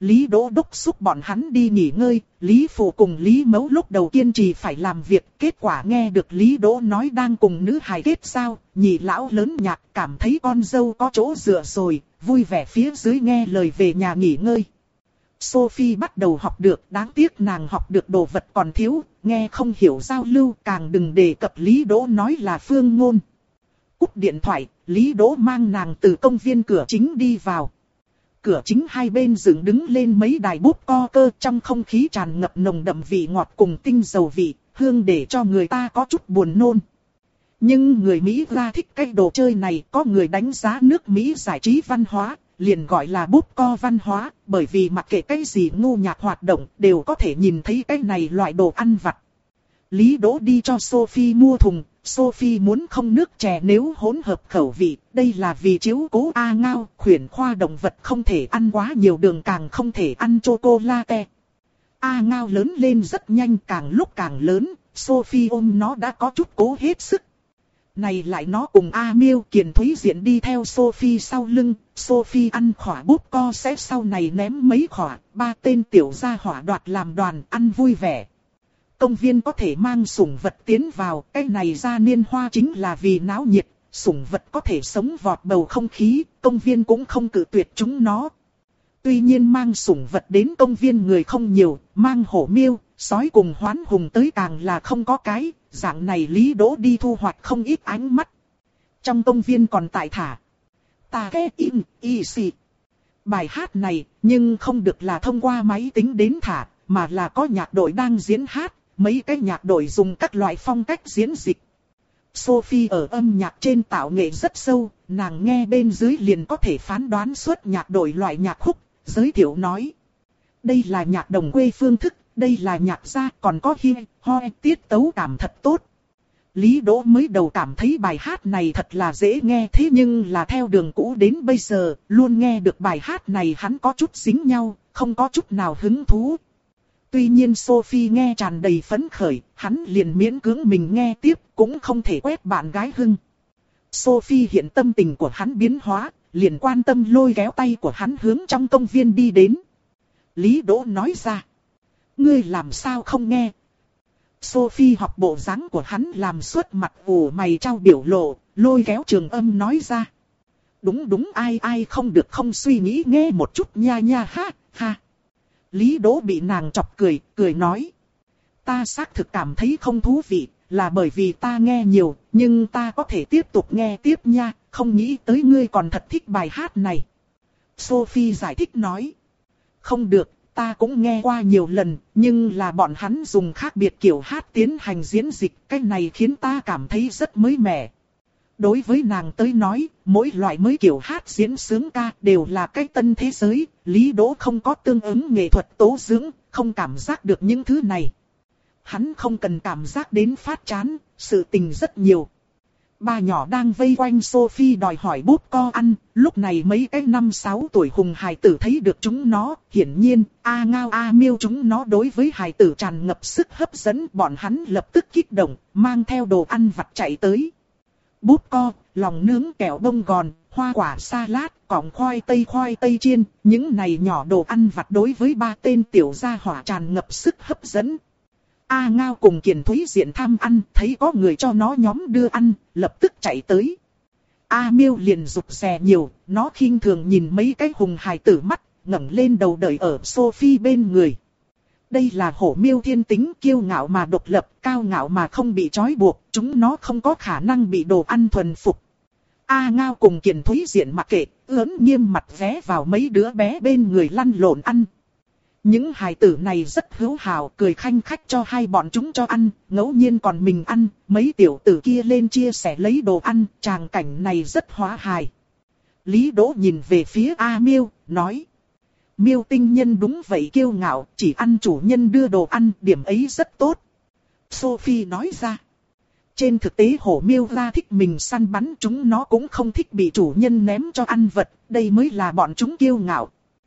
Lý Đỗ đốc xúc bọn hắn đi nghỉ ngơi, Lý Phụ cùng Lý Mẫu lúc đầu kiên trì phải làm việc, kết quả nghe được Lý Đỗ nói đang cùng nữ hài kết giao, nhị lão lớn nhạc cảm thấy con dâu có chỗ dựa rồi, vui vẻ phía dưới nghe lời về nhà nghỉ ngơi. Sophie bắt đầu học được, đáng tiếc nàng học được đồ vật còn thiếu, nghe không hiểu giao lưu, càng đừng đề cập Lý Đỗ nói là phương ngôn. Cúp điện thoại, Lý Đỗ mang nàng từ công viên cửa chính đi vào. Cửa chính hai bên dựng đứng lên mấy đài búp co cơ, trong không khí tràn ngập nồng đậm vị ngọt cùng tinh dầu vị, hương để cho người ta có chút buồn nôn. Nhưng người Mỹ ra thích cái đồ chơi này, có người đánh giá nước Mỹ giải trí văn hóa, liền gọi là búp co văn hóa, bởi vì mặc kệ cái gì ngu nhạc hoạt động đều có thể nhìn thấy cái này loại đồ ăn vặt. Lý Đỗ đi cho Sophie mua thùng, Sophie muốn không nước chè nếu hỗn hợp khẩu vị, đây là vì chiếu cố A Ngao, khuyển khoa động vật không thể ăn quá nhiều đường càng không thể ăn chocolate. A Ngao lớn lên rất nhanh, càng lúc càng lớn, Sophie ôm nó đã có chút cố hết sức. Này lại nó cùng A Miêu Kiền Thúy Diện đi theo Sophie sau lưng, Sophie ăn khỏa búp co sẽ sau này ném mấy khỏa, ba tên tiểu gia hỏa đoạt làm đoàn ăn vui vẻ. Công viên có thể mang sủng vật tiến vào, cái này ra niên hoa chính là vì náo nhiệt, sủng vật có thể sống vọt bầu không khí, công viên cũng không cự tuyệt chúng nó. Tuy nhiên mang sủng vật đến công viên người không nhiều, mang hổ miêu, sói cùng hoán hùng tới càng là không có cái, dạng này Lý Đỗ đi thu hoạch không ít ánh mắt. Trong công viên còn tại thả Ta Ke In Y Si. Bài hát này, nhưng không được là thông qua máy tính đến thả, mà là có nhạc đội đang diễn hát. Mấy cái nhạc đội dùng các loại phong cách diễn dịch. Sophie ở âm nhạc trên tạo nghệ rất sâu, nàng nghe bên dưới liền có thể phán đoán suốt nhạc đội loại nhạc khúc, giới thiệu nói. Đây là nhạc đồng quê phương thức, đây là nhạc gia, còn có hi, hoi, tiết tấu cảm thật tốt. Lý Đỗ mới đầu cảm thấy bài hát này thật là dễ nghe, thế nhưng là theo đường cũ đến bây giờ, luôn nghe được bài hát này hắn có chút dính nhau, không có chút nào hứng thú. Tuy nhiên Sophie nghe tràn đầy phấn khởi, hắn liền miễn cưỡng mình nghe tiếp, cũng không thể quét bạn gái hưng. Sophie hiện tâm tình của hắn biến hóa, liền quan tâm lôi kéo tay của hắn hướng trong công viên đi đến. Lý Đỗ nói ra. Ngươi làm sao không nghe? Sophie học bộ dáng của hắn làm suốt mặt ủ mày trao biểu lộ, lôi kéo Trường Âm nói ra. Đúng đúng, ai ai không được không suy nghĩ nghe một chút nha nha ha ha. Lý Đỗ bị nàng chọc cười, cười nói. Ta xác thực cảm thấy không thú vị, là bởi vì ta nghe nhiều, nhưng ta có thể tiếp tục nghe tiếp nha, không nghĩ tới ngươi còn thật thích bài hát này. Sophie giải thích nói. Không được, ta cũng nghe qua nhiều lần, nhưng là bọn hắn dùng khác biệt kiểu hát tiến hành diễn dịch, cái này khiến ta cảm thấy rất mới mẻ. Đối với nàng tới nói, mỗi loại mới kiểu hát diễn sướng ca đều là cái tân thế giới, Lý Đỗ không có tương ứng nghệ thuật tố dưỡng, không cảm giác được những thứ này. Hắn không cần cảm giác đến phát chán, sự tình rất nhiều. Ba nhỏ đang vây quanh Sophie đòi hỏi búp co ăn, lúc này mấy cái năm sáu tuổi hùng hài tử thấy được chúng nó, hiển nhiên, A Ngao A Miêu chúng nó đối với hài tử tràn ngập sức hấp dẫn, bọn hắn lập tức kích động, mang theo đồ ăn vặt chạy tới. Búp co, lòng nướng kẹo bông gòn, hoa quả salad, cọng khoai tây khoai tây chiên, những này nhỏ đồ ăn vặt đối với ba tên tiểu gia hỏa tràn ngập sức hấp dẫn. A Ngao cùng Kiền Thúy Diện tham ăn, thấy có người cho nó nhóm đưa ăn, lập tức chạy tới. A Miêu liền rụt rè nhiều, nó khinh thường nhìn mấy cái hùng hài tử mắt, ngẩng lên đầu đợi ở Sophie bên người. Đây là hổ miêu thiên tính, kiêu ngạo mà độc lập, cao ngạo mà không bị trói buộc, chúng nó không có khả năng bị đồ ăn thuần phục. A Ngao cùng Kiền Thúy Diện mặc kệ, ớn nghiêm mặt vé vào mấy đứa bé bên người lăn lộn ăn. Những hài tử này rất hữu hào, cười khanh khách cho hai bọn chúng cho ăn, ngẫu nhiên còn mình ăn, mấy tiểu tử kia lên chia sẻ lấy đồ ăn, tràng cảnh này rất hóa hài. Lý Đỗ nhìn về phía A Miêu, nói. Miêu tinh nhân đúng vậy kiêu ngạo, chỉ ăn chủ nhân đưa đồ ăn, điểm ấy rất tốt. Sophie nói ra. Trên thực tế hổ miêu ra thích mình săn bắn, chúng nó cũng không thích bị chủ nhân ném cho ăn vật, đây mới là bọn chúng kiêu ngạo.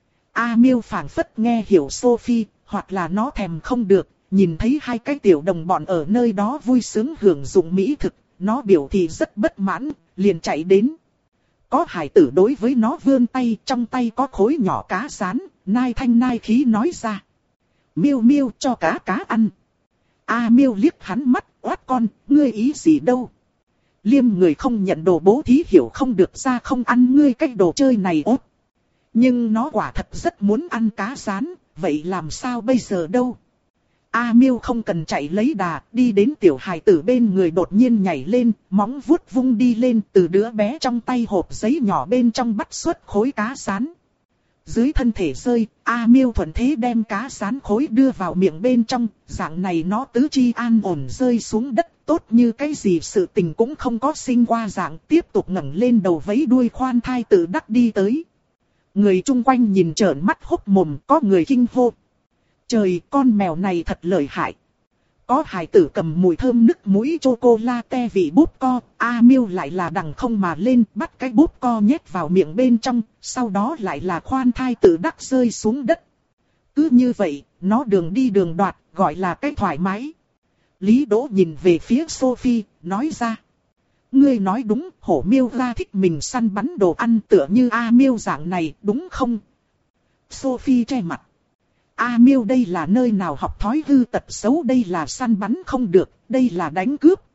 A Miêu phảng phất nghe hiểu Sophie, hoặc là nó thèm không được, nhìn thấy hai cái tiểu đồng bọn ở nơi đó vui sướng hưởng dụng mỹ thực, nó biểu thị rất bất mãn, liền chạy đến. Có hải tử đối với nó vươn tay, trong tay có khối nhỏ cá rán, nai thanh nai khí nói ra. Miêu miêu cho cá cá ăn. A Miêu liếc hắn mắt, oát con, ngươi ý gì đâu. Liêm người không nhận đồ bố thí hiểu không được ra không ăn ngươi cái đồ chơi này ốt. Nhưng nó quả thật rất muốn ăn cá rán, vậy làm sao bây giờ đâu. A Miêu không cần chạy lấy đà, đi đến tiểu hài tử bên người đột nhiên nhảy lên, móng vuốt vung đi lên từ đứa bé trong tay hộp giấy nhỏ bên trong bắt xuất khối cá rán. Dưới thân thể rơi, A Miêu thuận thế đem cá rán khối đưa vào miệng bên trong, dạng này nó tứ chi an ổn rơi xuống đất, tốt như cái gì sự tình cũng không có sinh qua dạng, tiếp tục ngẩng lên đầu vẫy đuôi khoan thai tự đắc đi tới. Người chung quanh nhìn trợn mắt hốc mồm, có người kinh hô. Trời, con mèo này thật lợi hại. Có hài tử cầm mùi thơm nức mũi chocolate vị búp co, A Miêu lại là đằng không mà lên, bắt cái búp co nhét vào miệng bên trong, sau đó lại là khoan thai tự đắc rơi xuống đất. Cứ như vậy, nó đường đi đường đoạt, gọi là cái thoải mái. Lý Đỗ nhìn về phía Sophie, nói ra. Ngươi nói đúng, hổ miêu ra thích mình săn bắn đồ ăn tựa như A Miêu dạng này, đúng không? Sophie che mặt. A Miêu đây là nơi nào học thói hư tật xấu, đây là săn bắn không được, đây là đánh cướp.